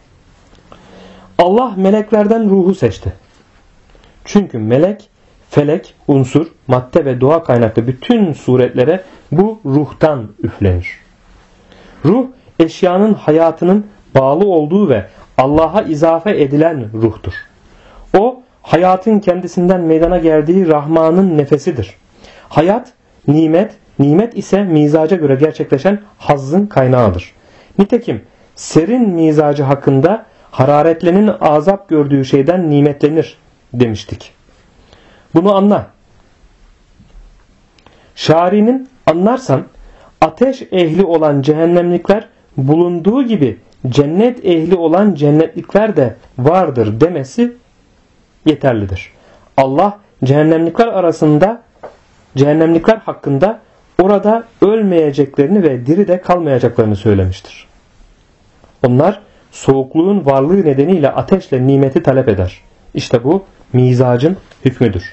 Allah meleklerden ruhu seçti. Çünkü melek, felek, unsur, madde ve doğa kaynaklı bütün suretlere bu ruhtan üflenir. Ruh, eşyanın hayatının bağlı olduğu ve Allah'a izafe edilen ruhtur. O, hayatın kendisinden meydana geldiği Rahman'ın nefesidir. Hayat, nimet, nimet ise mizaca göre gerçekleşen hazzın kaynağıdır. Nitekim serin mizacı hakkında hararetlenin azap gördüğü şeyden nimetlenir demiştik. Bunu anla. Şari'nin anlarsan ateş ehli olan cehennemlikler bulunduğu gibi cennet ehli olan cennetlikler de vardır demesi yeterlidir. Allah cehennemlikler hakkında orada ölmeyeceklerini ve diri de kalmayacaklarını söylemiştir. Onlar soğukluğun varlığı nedeniyle ateşle nimeti talep eder. İşte bu mizacın hükmüdür.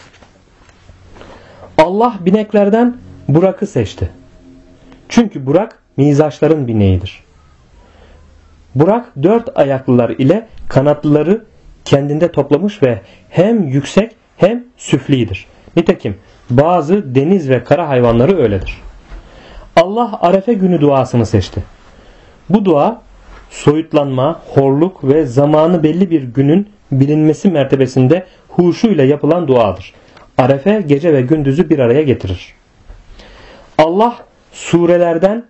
Allah bineklerden Burak'ı seçti. Çünkü Burak mizaçların bineğidir. Burak dört ayaklılar ile kanatlıları kendinde toplamış ve hem yüksek hem süflidir. Nitekim bazı deniz ve kara hayvanları öyledir. Allah Arefe günü duasını seçti. Bu dua soyutlanma, horluk ve zamanı belli bir günün bilinmesi mertebesinde huşu ile yapılan duadır. Arefe gece ve gündüzü bir araya getirir. Allah surelerden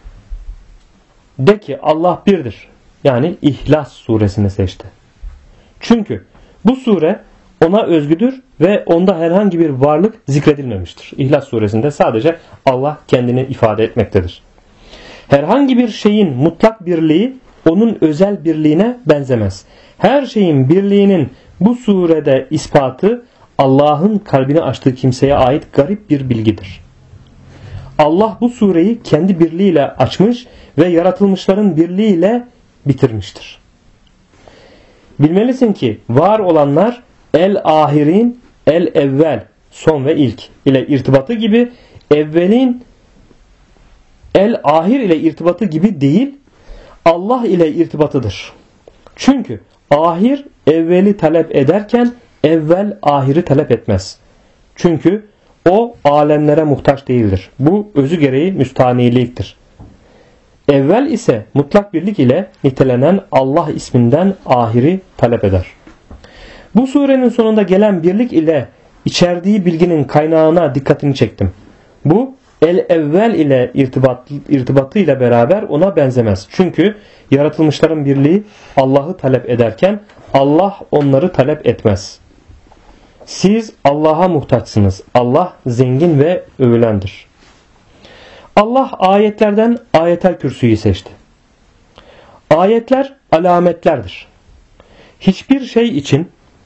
de ki Allah birdir. Yani İhlas suresini seçti. Çünkü bu sure ona özgüdür ve onda herhangi bir varlık zikredilmemiştir. İhlas suresinde sadece Allah kendini ifade etmektedir. Herhangi bir şeyin mutlak birliği onun özel birliğine benzemez. Her şeyin birliğinin bu surede ispatı Allah'ın kalbini açtığı kimseye ait garip bir bilgidir. Allah bu sureyi kendi birliğiyle açmış ve yaratılmışların birliğiyle bitirmiştir. Bilmelisin ki var olanlar el-ahirin, el-evvel, son ve ilk ile irtibatı gibi evvelin el-ahir ile irtibatı gibi değil, Allah ile irtibatıdır. Çünkü ahir evveli talep ederken evvel ahiri talep etmez. Çünkü o alemlere muhtaç değildir. Bu özü gereği müstaniliktir. Evvel ise mutlak birlik ile nitelenen Allah isminden ahiri talep eder. Bu surenin sonunda gelen birlik ile içerdiği bilginin kaynağına dikkatini çektim. Bu el-evvel ile irtibatıyla beraber ona benzemez. Çünkü yaratılmışların birliği Allah'ı talep ederken Allah onları talep etmez. Siz Allah'a muhtaçsınız. Allah zengin ve övülendir. Allah ayetlerden Ayetel Kürsü'yü seçti. Ayetler alametlerdir. Hiçbir şey için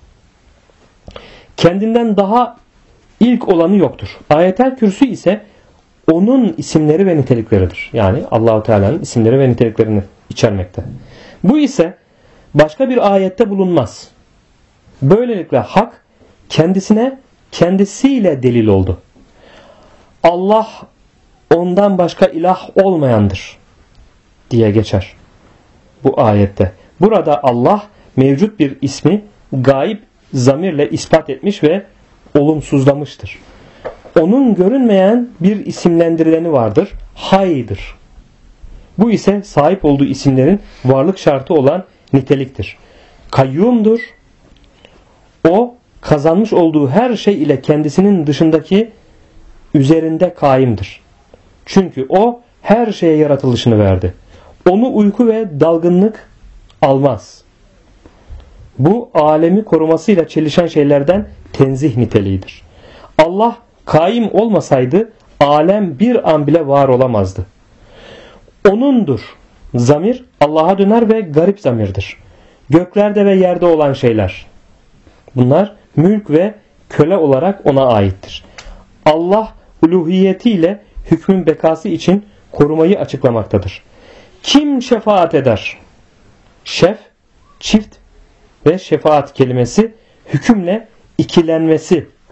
kendinden daha ilk olanı yoktur. Ayetel Kürsü ise onun isimleri ve nitelikleridir. Yani Allahu Teala'nın isimleri ve niteliklerini içermekte. Bu ise başka bir ayette bulunmaz. Böylelikle hak kendisiyle delil oldu. Allah ondan başka ilah olmayandır diye geçer bu ayette. Burada Allah mevcut bir ismi gayb zamirle ispat etmiş ve olumsuzlamıştır. Onun görünmeyen bir isimlendirileni vardır. Hay'dır. Bu ise sahip olduğu isimlerin varlık şartı olan niteliktir. Kayyumdur. O kazanmış olduğu her şey ile kendisinin dışındaki üzerinde kaimdir. Çünkü o her şeye yaratılışını verdi. Onu uyku ve dalgınlık almaz. Bu alemi korumasıyla çelişen şeylerden tenzih niteliğidir. Allah kaim olmasaydı alem bir an bile var olamazdı. O'nundur. Zamir Allah'a döner ve garip zamirdir. Göklerde ve yerde olan şeyler. Bunlar mülk ve köle olarak ona aittir. Allah uluhiyetiyle hükmün bekası için korumayı açıklamaktadır. Kim şefaat eder? Şef, çift ve şefaat kelimesi hükümle ikilenmesi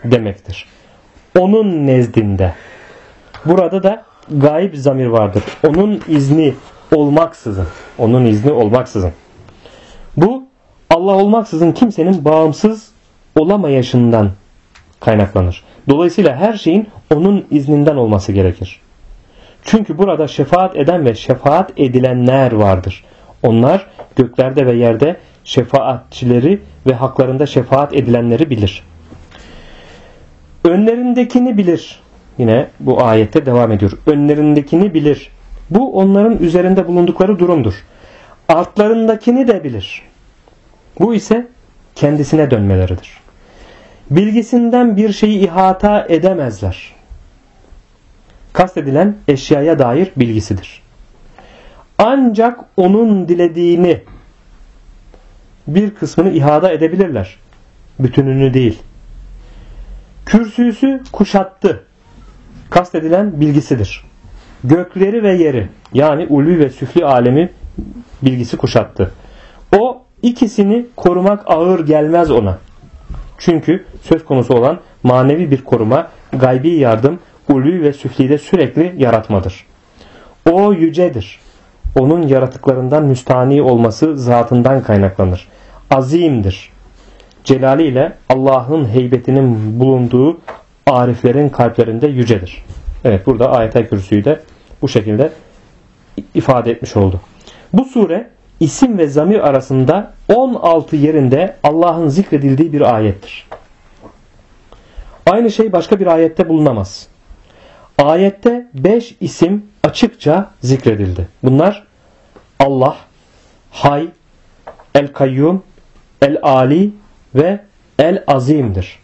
demektir. Onun nezdinde. Burada da gayb zamir vardır. Onun izni olmaksızın. Onun izni olmaksızın. Bu Allah olmaksızın kimsenin bağımsız olamayışından kaynaklanır. Dolayısıyla her şeyin onun izninden olması gerekir. Çünkü burada şefaat eden ve şefaat edilenler vardır. Onlar göklerde ve yerde şefaatçileri ve haklarında şefaat edilenleri bilir. Önlerindekini bilir. Yine bu ayette devam ediyor. Önlerindekini bilir. Bu onların üzerinde bulundukları durumdur. Artlarındakini de bilir. Bu ise kendisine dönmeleridir. Bilgisinden bir şeyi ihata edemezler. Kastedilen eşyaya dair bilgisidir. Ancak onun dilediğini bir kısmını ihata edebilirler. Bütününü değil. Kürsüsü kuşattı. Kastedilen bilgisidir. Gökleri ve yeri yani ulvi ve süfli alemi bilgisi kuşattı. O ikisini korumak ağır gelmez ona. Çünkü söz konusu olan manevi bir koruma, gaybi yardım, ulvi ve süflide sürekli yaratmadır. O yücedir. Onun yaratıklarından müstani olması zatından kaynaklanır. Azimdir. Celaliyle Allah'ın heybetinin bulunduğu ariflerin kalplerinde yücedir. Evet, burada Ayet-i Kürsü'yü de bu şekilde ifade etmiş oldu. Bu sure isim ve zamir arasında 16 yerinde Allah'ın zikredildiği bir ayettir. Aynı şey başka bir ayette bulunamaz. Ayette 5 isim açıkça zikredildi. Bunlar Allah, Hay, El-Kayyum, El-Ali ve El-Azim'dir.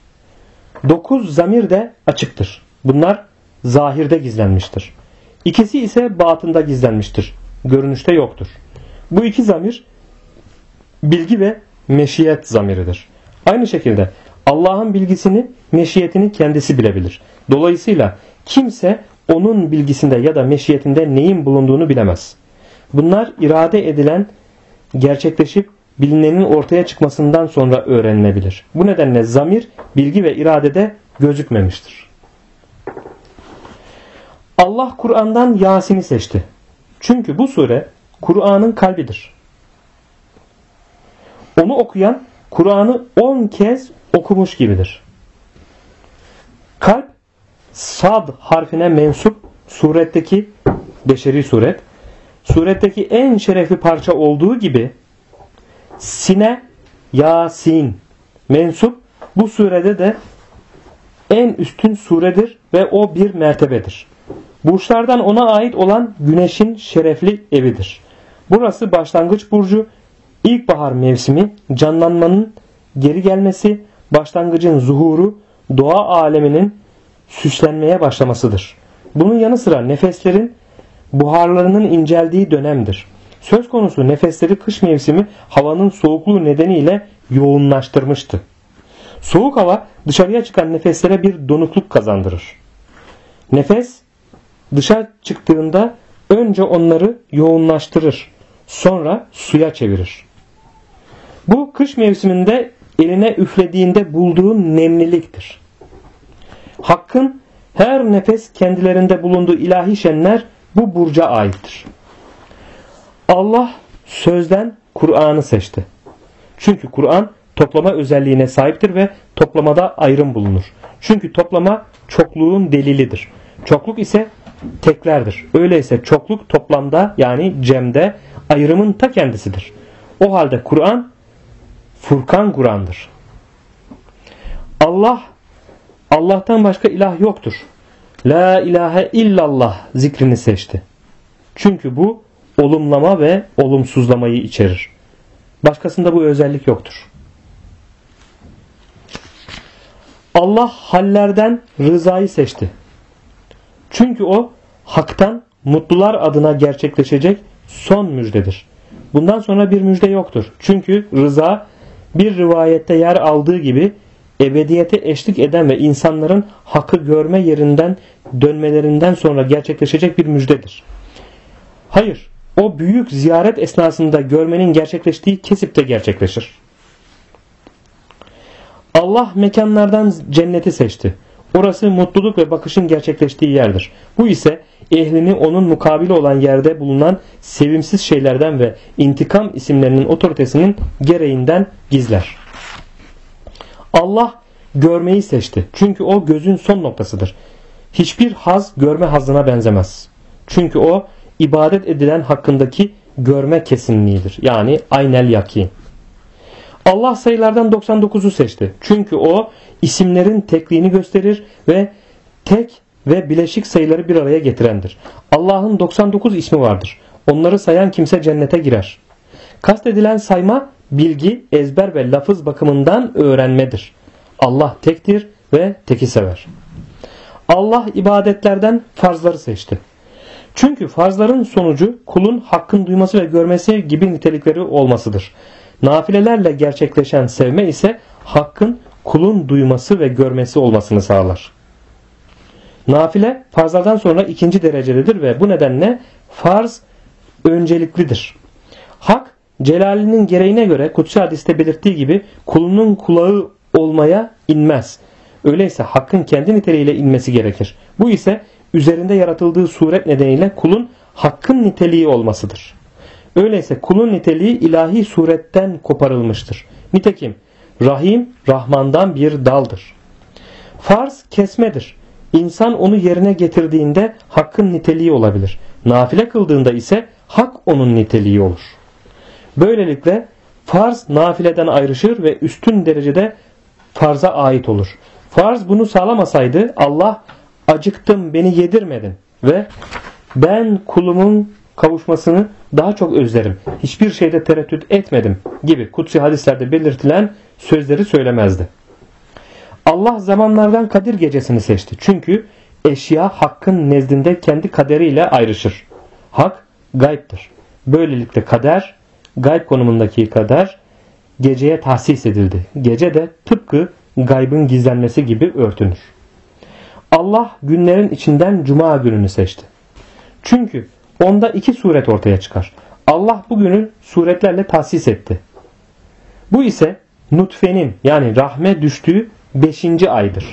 9 zamir de açıktır. Bunlar zahirde gizlenmiştir. İkisi ise batında gizlenmiştir. Görünüşte yoktur. Bu iki zamir bilgi ve meşiyet zamiridir. Aynı şekilde Allah'ın bilgisini, meşiyetini kendisi bilebilir. Dolayısıyla kimse onun bilgisinde ya da meşiyetinde neyin bulunduğunu bilemez. Bunlar irade edilen, gerçekleşip bilinenin ortaya çıkmasından sonra öğrenilebilir. Bu nedenle zamir, bilgi ve iradede gözükmemiştir. Allah Kur'an'dan Yasin'i seçti. Çünkü bu sure Kur'an'ın kalbidir. Onu okuyan Kur'an'ı 10 kez okumuş gibidir. Kalp Sad harfine mensup suretteki beşeri suret, suretteki en şerefli parça olduğu gibi sine Yasin mensup bu surede de en üstün suredir ve o bir mertebedir. Burçlardan ona ait olan güneşin şerefli evidir. Burası başlangıç burcu, ilkbahar mevsimi, canlanmanın geri gelmesi, başlangıcın zuhuru, doğa aleminin süslenmeye başlamasıdır. Bunun yanı sıra nefeslerin buharlarının inceldiği dönemdir. Söz konusu nefesleri kış mevsimi havanın soğukluğu nedeniyle yoğunlaştırmıştı. Soğuk hava dışarıya çıkan nefeslere bir donukluk kazandırır. Nefes dışarı çıktığında önce onları yoğunlaştırır, sonra suya çevirir. Bu kış mevsiminde eline üflediğinde bulduğu nemliliktir. Hakkın her nefes kendilerinde bulunduğu ilahi şenler bu burca aittir. Allah sözden Kur'an'ı seçti. Çünkü Kur'an toplama özelliğine sahiptir ve toplamada ayrım bulunur. Çünkü toplama çokluğun delilidir. Çokluk ise teklerdir. Öyleyse çokluk toplamda yani cemde ayrımın ta kendisidir. O halde Kur'an Furkan Kur'an'dır. Allah'tan başka ilah yoktur. La ilahe illallah zikrini seçti. Çünkü bu olumlama ve olumsuzlamayı içerir. Başkasında bu özellik yoktur. Allah hallerden rızayı seçti. Çünkü o haktan mutlular adına gerçekleşecek son müjdedir. Bundan sonra bir müjde yoktur. Çünkü rıza bir rivayette yer aldığı gibi ebediyete eşlik eden ve insanların hakkı görme yerinden dönmelerinden sonra gerçekleşecek bir müjdedir. Hayır, o büyük ziyaret esnasında görmenin gerçekleştiği kesipte gerçekleşir. Allah mekanlardan cenneti seçti. Orası mutluluk ve bakışın gerçekleştiği yerdir. Bu ise ehlini onun mukabili olan yerde bulunan sevimsiz şeylerden ve intikam isimlerinin otoritesinin gereğinden gizler. Allah görmeyi seçti. Çünkü o gözün son noktasıdır. Hiçbir haz görme hazzına benzemez. Çünkü o ibadet edilen hakkındaki görme kesinliğidir. Yani aynel yakin. Allah sayılardan 99'u seçti. Çünkü o isimlerin tekliğini gösterir ve tek ve bileşik sayıları bir araya getirendir. Allah'ın 99 ismi vardır. Onları sayan kimse cennete girer. Kastedilen sayma, bilgi, ezber ve lafız bakımından öğrenmedir. Allah tektir ve teki sever. Allah ibadetlerden farzları seçti. Çünkü farzların sonucu kulun hakkın duyması ve görmesi gibi nitelikleri olmasıdır. Nafilelerle gerçekleşen sevme ise hakkın kulun duyması ve görmesi olmasını sağlar. Nafile farzlardan sonra ikinci derecelidir ve bu nedenle farz önceliklidir. Hak celalinin gereğine göre kutsi hadiste belirttiği gibi kulunun kulağı olmaya inmez. Öyleyse hakkın kendi niteliğiyle inmesi gerekir. Bu ise üzerinde yaratıldığı suret nedeniyle kulun hakkın niteliği olmasıdır. Öyleyse kulun niteliği ilahi suretten koparılmıştır. Nitekim Rahim, Rahman'dan bir daldır. Farz kesmedir. İnsan onu yerine getirdiğinde hakkın niteliği olabilir. Nafile kıldığında ise hak onun niteliği olur. Böylelikle farz nafileden ayrışır ve üstün derecede farza ait olur. Farz bunu sağlamasaydı Allah acıktım beni yedirmedin ve ben kulumun kavuşmasını daha çok özlerim. Hiçbir şeyde tereddüt etmedim gibi kutsi hadislerde belirtilen sözleri söylemezdi. Allah zamanlardan Kadir gecesini seçti. Çünkü eşya hakkın nezdinde kendi kaderiyle ayrışır. Hak gaybdır. Böylelikle kader, gayb konumundaki kader geceye tahsis edildi. Gece de tıpkı gaybın gizlenmesi gibi örtünür. Allah günlerin içinden cuma gününü seçti. Çünkü onda iki suret ortaya çıkar. Allah bu günü suretlerle tahsis etti. Bu ise nutfenin yani rahme düştüğü 5. aydır.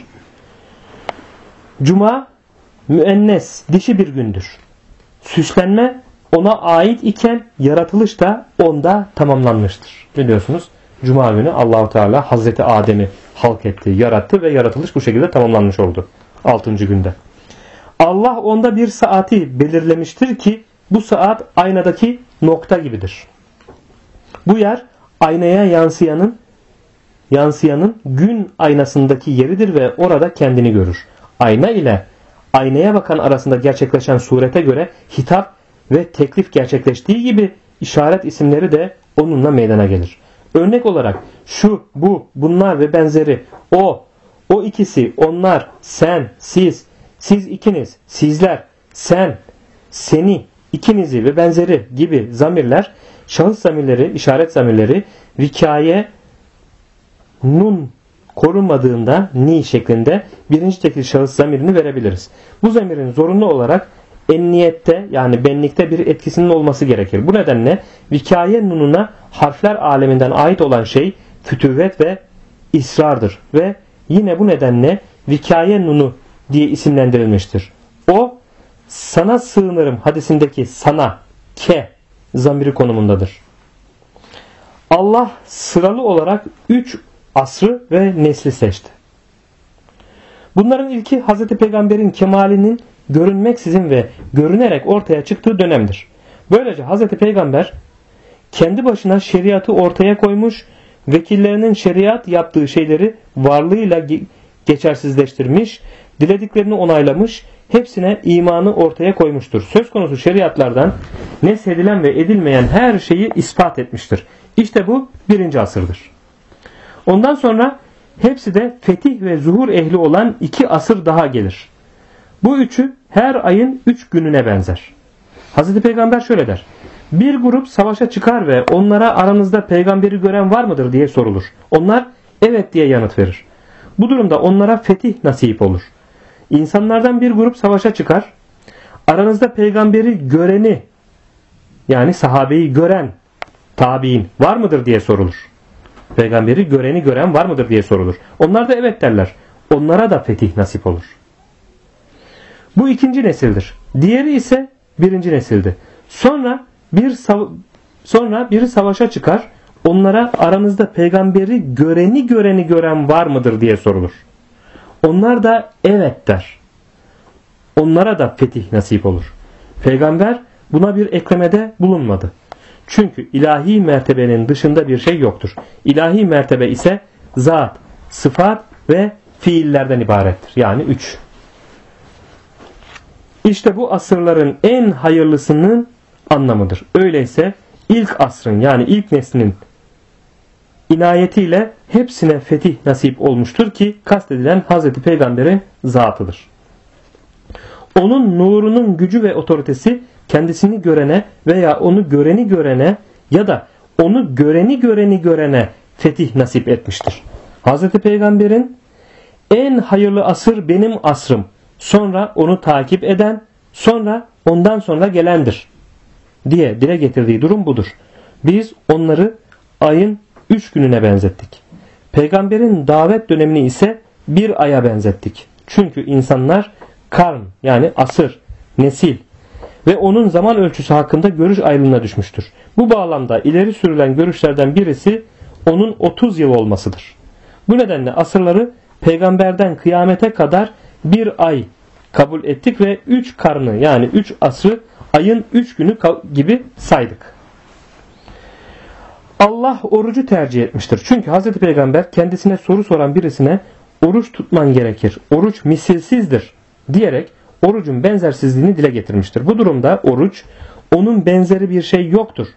Cuma müennes dişi bir gündür. Süslenme ona ait iken yaratılış da onda tamamlanmıştır. Biliyorsunuz Cuma günü Allah-u Teala Hazreti Adem'i halk etti, yarattı ve yaratılış bu şekilde tamamlanmış oldu. 6. günde. Allah onda bir saati belirlemiştir ki bu saat aynadaki nokta gibidir. Bu yer aynaya yansıyanın gün aynasındaki yeridir ve orada kendini görür. Ayna ile aynaya bakan arasında gerçekleşen surete göre hitap ve teklif gerçekleştiği gibi işaret isimleri de onunla meydana gelir. Örnek olarak şu, bu, bunlar ve benzeri, o ikisi, onlar, sen, siz ikiniz, sizler, sen, seni, ikinizi ve benzeri gibi zamirler, şahıs zamirleri, işaret zamirleri, vikaye, nun korunmadığında ni şeklinde birinci tekil şahıs zamirini verebiliriz. Bu zamirin zorunlu olarak enniyette yani benlikte bir etkisinin olması gerekir. Bu nedenle vikaye nununa harfler aleminden ait olan şey fütüvvet ve isrardır ve yine bu nedenle vikaye nunu diye isimlendirilmiştir. O sana sığınırım hadisindeki sana ke zamiri konumundadır. Allah sıralı olarak 3 asrı ve nesli seçti. Bunların ilki Hz. Peygamber'in kemalinin görünmeksizin ve görünerek ortaya çıktığı dönemdir. Böylece Hz. Peygamber kendi başına şeriatı ortaya koymuş, vekillerinin şeriat yaptığı şeyleri varlığıyla geçersizleştirmiş, dilediklerini onaylamış, hepsine imanı ortaya koymuştur. Söz konusu şeriatlardan neshedilen ve edilmeyen her şeyi ispat etmiştir. İşte bu 1. asırdır. Ondan sonra hepsi de fetih ve zuhur ehli olan 2 asır daha gelir. Bu üçü her ayın 3 gününe benzer. Hazreti Peygamber şöyle der. Bir grup savaşa çıkar ve onlara aranızda peygamberi gören var mıdır diye sorulur. Onlar evet diye yanıt verir. Bu durumda onlara fetih nasip olur. İnsanlardan bir grup savaşa çıkar. Aranızda peygamberi göreni yani sahabeyi gören tabi'in var mıdır diye sorulur. Peygamberi göreni gören var mıdır diye sorulur. Onlar da evet derler. Onlara da fetih nasip olur. Bu ikinci nesildir. Diğeri ise birinci nesildi. Sonra biri savaşa çıkar. Onlara aranızda peygamberi göreni gören var mıdır diye sorulur. Onlar da evet der. Onlara da fetih nasip olur. Peygamber buna bir eklemede bulunmadı. Çünkü ilahi mertebenin dışında bir şey yoktur. İlahi mertebe ise zat, sıfat ve fiillerden ibarettir. Yani 3. İşte bu asırların en hayırlısının anlamıdır. Öyleyse ilk asrın yani ilk neslinin inayetiyle hepsine fetih nasip olmuştur ki kastedilen Hazreti Peygamber'in zatıdır. Onun nurunun gücü ve otoritesi kendisini görene veya onu göreni görene ya da onu göreni görene fetih nasip etmiştir. Hazreti Peygamber'in en hayırlı asır benim asrım, sonra onu takip eden, sonra ondan sonra gelendir diye dile getirdiği durum budur. Biz onları ayın 3 gününe benzettik. Peygamberin davet dönemini ise bir aya benzettik. Çünkü insanlar karn yani asır, nesil ve onun zaman ölçüsü hakkında görüş ayrılığına düşmüştür. Bu bağlamda ileri sürülen görüşlerden birisi onun 30 yıl olmasıdır. Bu nedenle asırları peygamberden kıyamete kadar bir ay kabul ettik ve 3 karnı yani 3 asrı ayın 3 günü gibi saydık. Allah orucu tercih etmiştir. Çünkü Hazreti Peygamber kendisine soru soran birisine oruç tutman gerekir, oruç misilsizdir diyerek orucun benzersizliğini dile getirmiştir. Bu durumda oruç onun benzeri bir şey yoktur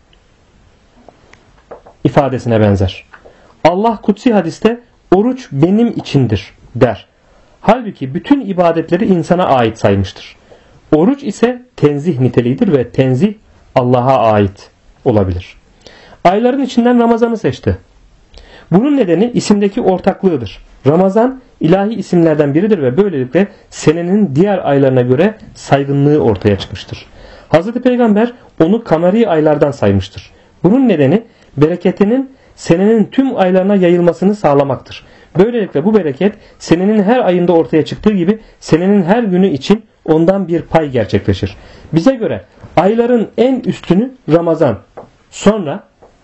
ifadesine benzer. Allah kutsi hadiste oruç benim içindir der. Halbuki bütün ibadetleri insana ait saymıştır. Oruç ise tenzih niteliğidir ve tenzih Allah'a ait olabilir. Ayların içinden Ramazan'ı seçti. Bunun nedeni isimdeki ortaklığıdır. Ramazan ilahi isimlerden biridir ve böylelikle senenin diğer aylarına göre saygınlığı ortaya çıkmıştır. Hz. Peygamber onu kameri aylardan saymıştır. Bunun nedeni bereketinin senenin tüm aylarına yayılmasını sağlamaktır. Böylelikle bu bereket senenin her ayında ortaya çıktığı gibi senenin her günü için ondan bir pay gerçekleşir. Bize göre ayların en üstünü Ramazan, sonra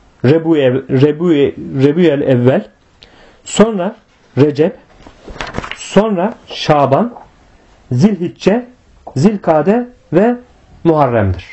Rebü'el evvel, sonra Recep, sonra Şaban, Zilhicce, Zilkade ve Muharrem'dir.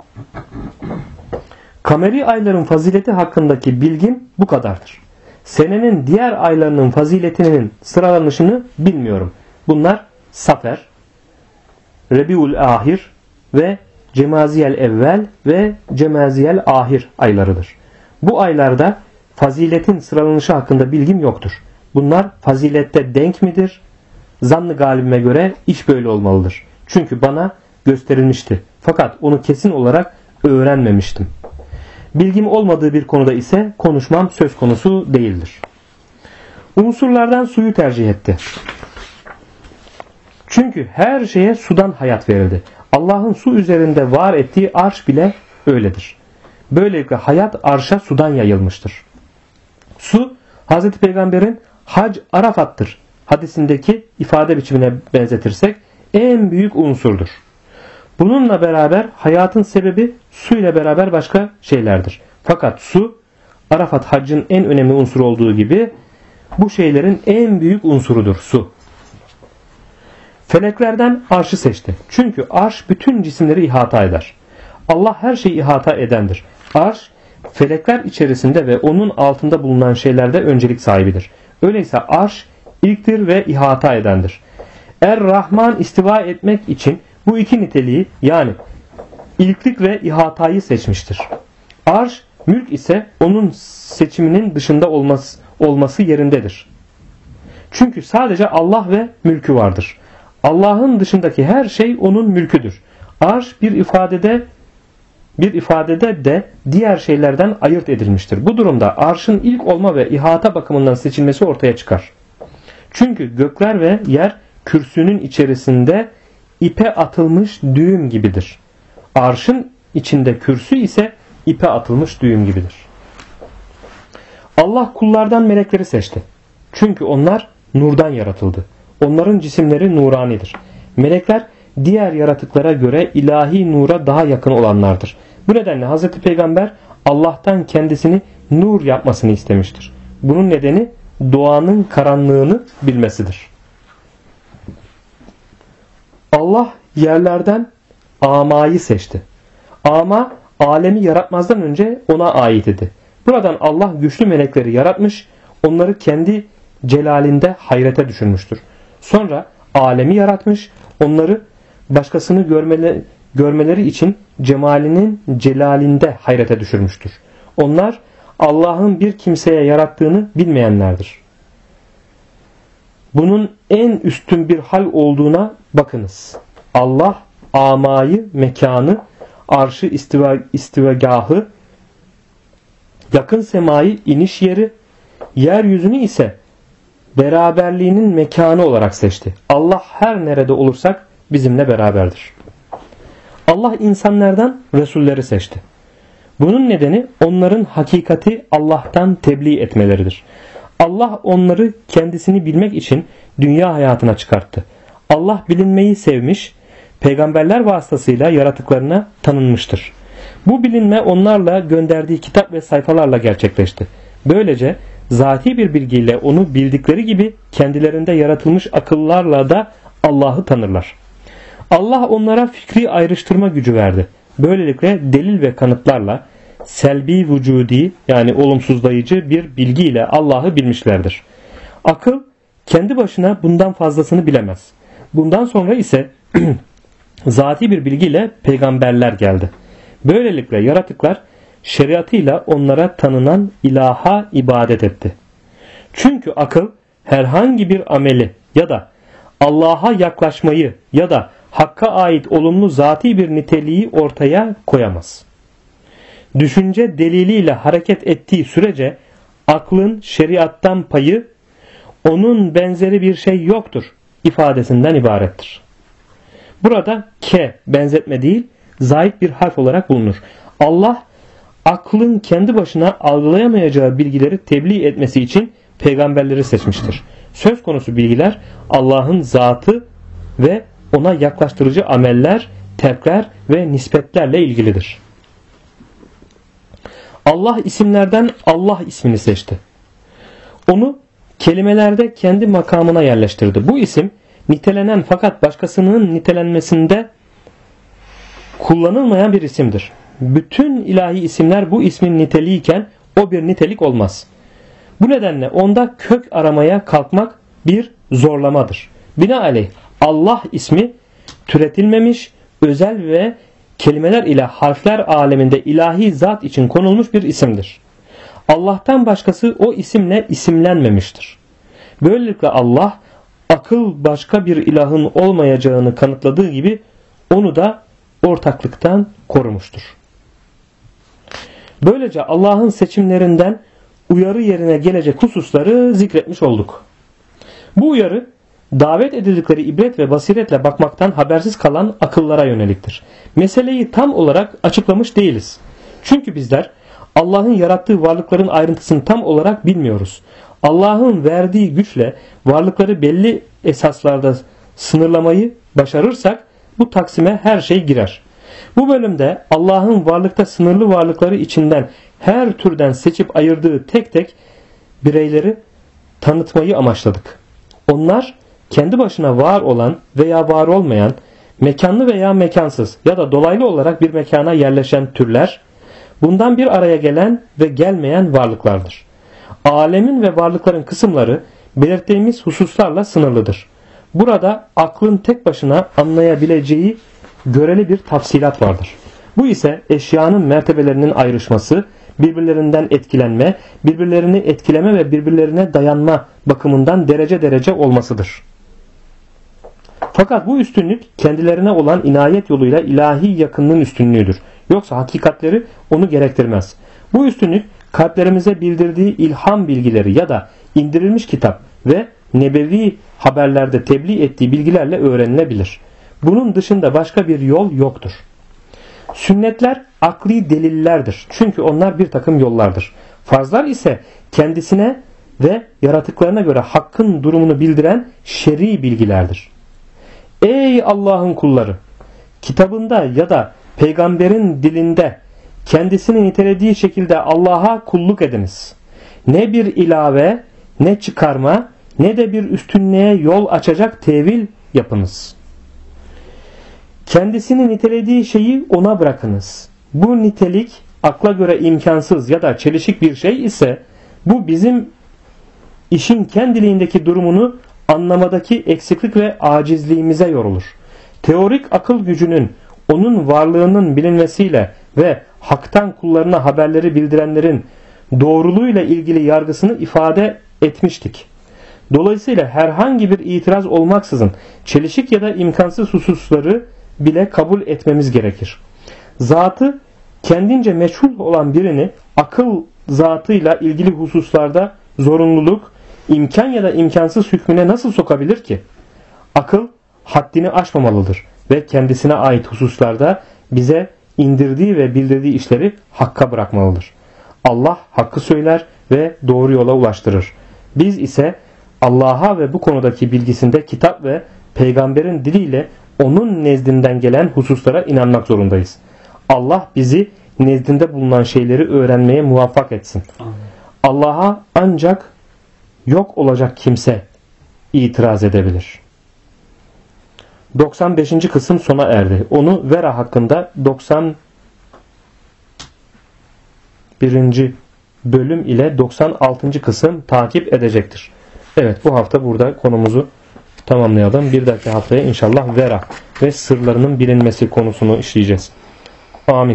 Kameri ayların fazileti hakkındaki bilgim bu kadardır. Senenin diğer aylarının faziletinin sıralanışını bilmiyorum. Bunlar Safer, Rebiul Ahir ve Cemaziyel Evvel ve Cemaziyel Ahir aylarıdır. Bu aylarda faziletin sıralanışı hakkında bilgim yoktur. Bunlar fazilette denk midir? Zann-ı galibime göre iş böyle olmalıdır. Çünkü bana gösterilmişti. Fakat onu kesin olarak öğrenmemiştim. Bilgim olmadığı bir konuda ise konuşmam söz konusu değildir. Unsurlardan suyu tercih etti. Çünkü her şeye sudan hayat verildi. Allah'ın su üzerinde var ettiği arş bile öyledir. Böylelikle hayat arşa sudan yayılmıştır. Su, Hz. Peygamber'in Hac Arafat'tır hadisindeki ifade biçimine benzetirsek en büyük unsurdur. Bununla beraber hayatın sebebi su ile beraber başka şeylerdir. Fakat su, Arafat haccın en önemli unsuru olduğu gibi bu şeylerin en büyük unsurudur su. Feleklerden arşı seçti. Çünkü arş bütün cisimleri ihata eder. Allah her şeyi ihata edendir. Arş, felekler içerisinde ve onun altında bulunan şeylerde öncelik sahibidir. Öyleyse arş ilktir ve ihata edendir. Er-Rahman istiva etmek için bu iki niteliği yani ilklik ve ihatayı seçmiştir. Arş, mülk ise onun seçiminin dışında olması yerindedir. Çünkü sadece Allah ve mülkü vardır. Allah'ın dışındaki her şey onun mülküdür. Arş bir ifadede de diğer şeylerden ayırt edilmiştir. Bu durumda arşın ilk olma ve ihata bakımından seçilmesi ortaya çıkar. Çünkü gökler ve yer kürsünün içerisinde ipe atılmış düğüm gibidir. Arşın içinde kürsü ise ipe atılmış düğüm gibidir. Allah kullardan melekleri seçti. Çünkü onlar nurdan yaratıldı. Onların cisimleri nuranidir. Melekler diğer yaratıklara göre ilahi nura daha yakın olanlardır. Bu nedenle Hz. Peygamber Allah'tan kendisini nur yapmasını istemiştir. Bunun nedeni doğanın karanlığını bilmesidir. Allah yerlerden amayı seçti. Ama alemi yaratmazdan önce ona ait idi. Buradan Allah güçlü melekleri yaratmış, onları kendi celalinde hayrete düşürmüştür. Sonra alemi yaratmış, onları başkasını görmeleri için cemalinin celalinde hayrete düşürmüştür. Onlar Allah'ın bir kimseye yarattığını bilmeyenlerdir. Bunun en üstün bir hal olduğuna bakınız. Allah amayı, mekanı, arşı istivagahı, yakın semayı iniş yeri, yeryüzünü ise beraberliğinin mekanı olarak seçti. Allah her nerede olursak bizimle beraberdir. Allah insanlardan Resulleri seçti. Bunun nedeni onların hakikati Allah'tan tebliğ etmeleridir. Allah onları kendisini bilmek için dünya hayatına çıkarttı. Allah bilinmeyi sevmiş, peygamberler vasıtasıyla yaratıklarına tanınmıştır. Bu bilinme onlarla gönderdiği kitap ve sayfalarla gerçekleşti. Böylece zati bir bilgiyle onu bildikleri gibi kendilerinde yaratılmış akıllarla da Allah'ı tanırlar. Allah onlara fikri ayrıştırma gücü verdi. Böylelikle delil ve kanıtlarla selbi vücudi yani olumsuzlayıcı bir bilgiyle Allah'ı bilmişlerdir. Akıl kendi başına bundan fazlasını bilemez. Bundan sonra ise zati bir bilgiyle peygamberler geldi. Böylelikle yaratıklar şeriatıyla onlara tanınan ilaha ibadet etti. Çünkü akıl herhangi bir ameli ya da Allah'a yaklaşmayı ya da Hakk'a ait olumlu zati bir niteliği ortaya koyamaz. Düşünce deliliyle hareket ettiği sürece aklın şeriattan payı onun benzeri bir şey yoktur ifadesinden ibarettir. Burada ke benzetme değil zayıf bir harf olarak bulunur. Allah aklın kendi başına algılayamayacağı bilgileri tebliğ etmesi için peygamberleri seçmiştir. Söz konusu bilgiler Allah'ın zatı ve ona yaklaştırıcı ameller, terkler ve nispetlerle ilgilidir. Allah isimlerden Allah ismini seçti. Onu kelimelerde kendi makamına yerleştirdi. Bu isim nitelenen fakat başkasının nitelenmesinde kullanılmayan bir isimdir. Bütün ilahi isimler bu ismin niteliğiyken o bir nitelik olmaz. Bu nedenle onda kök aramaya kalkmak bir zorlamadır. Binaenaleyh Allah ismi türetilmemiş, özel ve kelimeler ile harfler aleminde ilahi zat için konulmuş bir isimdir. Allah'tan başkası o isimle isimlenmemiştir. Böylelikle Allah akıl başka bir ilahın olmayacağını kanıtladığı gibi onu da ortaklıktan korumuştur. Böylece Allah'ın seçimlerinden uyarı yerine gelecek hususları zikretmiş olduk. Bu uyarı davet edildikleri ibret ve basiretle bakmaktan habersiz kalan akıllara yöneliktir. Meseleyi tam olarak açıklamış değiliz. Çünkü bizler Allah'ın yarattığı varlıkların ayrıntısını tam olarak bilmiyoruz. Allah'ın verdiği güçle varlıkları belli esaslarda sınırlamayı başarırsak bu taksime her şey girer. Bu bölümde Allah'ın varlıkta sınırlı varlıkları içinden her türden seçip ayırdığı tek tek bireyleri tanıtmayı amaçladık. Onlar kendi başına var olan veya var olmayan, mekanlı veya mekansız ya da dolaylı olarak bir mekana yerleşen türler, bundan bir araya gelen ve gelmeyen varlıklardır. Alemin ve varlıkların kısımları belirttiğimiz hususlarla sınırlıdır. Burada aklın tek başına anlayabileceği göreli bir tafsilat vardır. Bu ise eşyanın mertebelerinin ayrışması, birbirlerinden etkilenme, birbirlerini etkileme ve birbirlerine dayanma bakımından derece derece olmasıdır. Fakat bu üstünlük kendilerine olan inayet yoluyla ilahi yakınlığın üstünlüğüdür. Yoksa hakikatleri onu gerektirmez. Bu üstünlük kalplerimize bildirdiği ilham bilgileri ya da indirilmiş kitap ve nebevi haberlerde tebliğ ettiği bilgilerle öğrenilebilir. Bunun dışında başka bir yol yoktur. Sünnetler akli delillerdir. Çünkü onlar bir takım yollardır. Farzlar ise kendisine ve yaratıklarına göre hakkın durumunu bildiren şer'i bilgilerdir. Ey Allah'ın kulları! Kitabında ya da peygamberin dilinde kendisini nitelediği şekilde Allah'a kulluk ediniz. Ne bir ilave, ne çıkarma, ne de bir üstünlüğe yol açacak tevil yapınız. Kendisini nitelediği şeyi ona bırakınız. Bu nitelik akla göre imkansız ya da çelişik bir şey ise bu bizim işin kendiliğindeki durumunu anlamadaki eksiklik ve acizliğimize yorulur. Teorik akıl gücünün onun varlığının bilinmesiyle ve haktan kullarına haberleri bildirenlerin doğruluğuyla ilgili yargısını ifade etmiştik. Dolayısıyla herhangi bir itiraz olmaksızın çelişik ya da imkansız hususları bile kabul etmemiz gerekir. Zatı kendince meçhul olan birini akıl zatıyla ilgili hususlarda zorunluluk, imkan ya da imkansız hükmüne nasıl sokabilir ki? Akıl haddini aşmamalıdır ve kendisine ait hususlarda bize indirdiği ve bildirdiği işleri hakka bırakmalıdır. Allah hakkı söyler ve doğru yola ulaştırır. Biz ise Allah'a ve bu konudaki bilgisinde kitap ve peygamberin diliyle onun nezdinden gelen hususlara inanmak zorundayız. Allah bizi nezdinde bulunan şeyleri öğrenmeye muvaffak etsin. Allah'a ancak yok olacak kimse itiraz edebilir. 95. kısım sona erdi. Onu vera hakkında 91. bölüm ile 96. kısım takip edecektir. Evet, bu hafta burada konumuzu tamamlayalım. Bir dahaki haftaya inşallah vera ve sırlarının bilinmesi konusunu işleyeceğiz. Amin.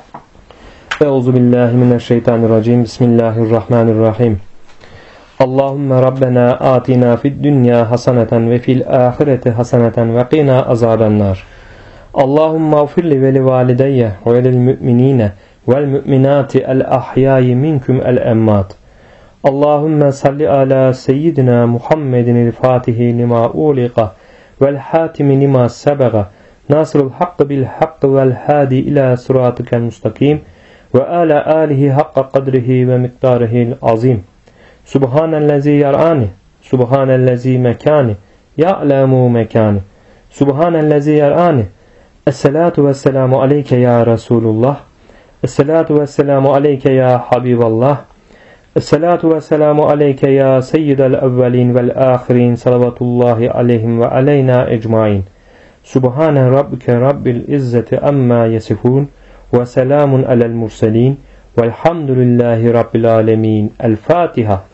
Euzubillahimineşşeytanirracim. Bismillahirrahmanirrahim. Allahümme Rabbena atina fid dünya haseneten ve fil ahireti haseneten ve qina azabennar. Allahümme afirli ve li valideyye ve lil müminine vel müminati el ahyai minkum el emmat. Allahümme salli ala seyyidina Muhammedin el fatihi lima uliqa vel hatimi lima sebega nasrul hakkı bil hakkı vel hadi ila sıratikel mustakim ve ala alihi hakka kadrihi ve miktarihil azim. Subhanellezi yar'ani, subhanellezi mekani, ya'lemu mekani, subhanellezi yar'ani. Esselatu vesselamu aleyke ya Resulullah, esselatu vesselamu aleyke ya Habiballah, esselatu vesselamu aleyke ya seyyidel evvelin vel ahirin, salavatullahi aleyhim ve aleyna ecmain. Subhane rabbike rabbil izzeti amma yesifun ve selamun alel murselin velhamdülillahi rabbil alemin. El Fatiha.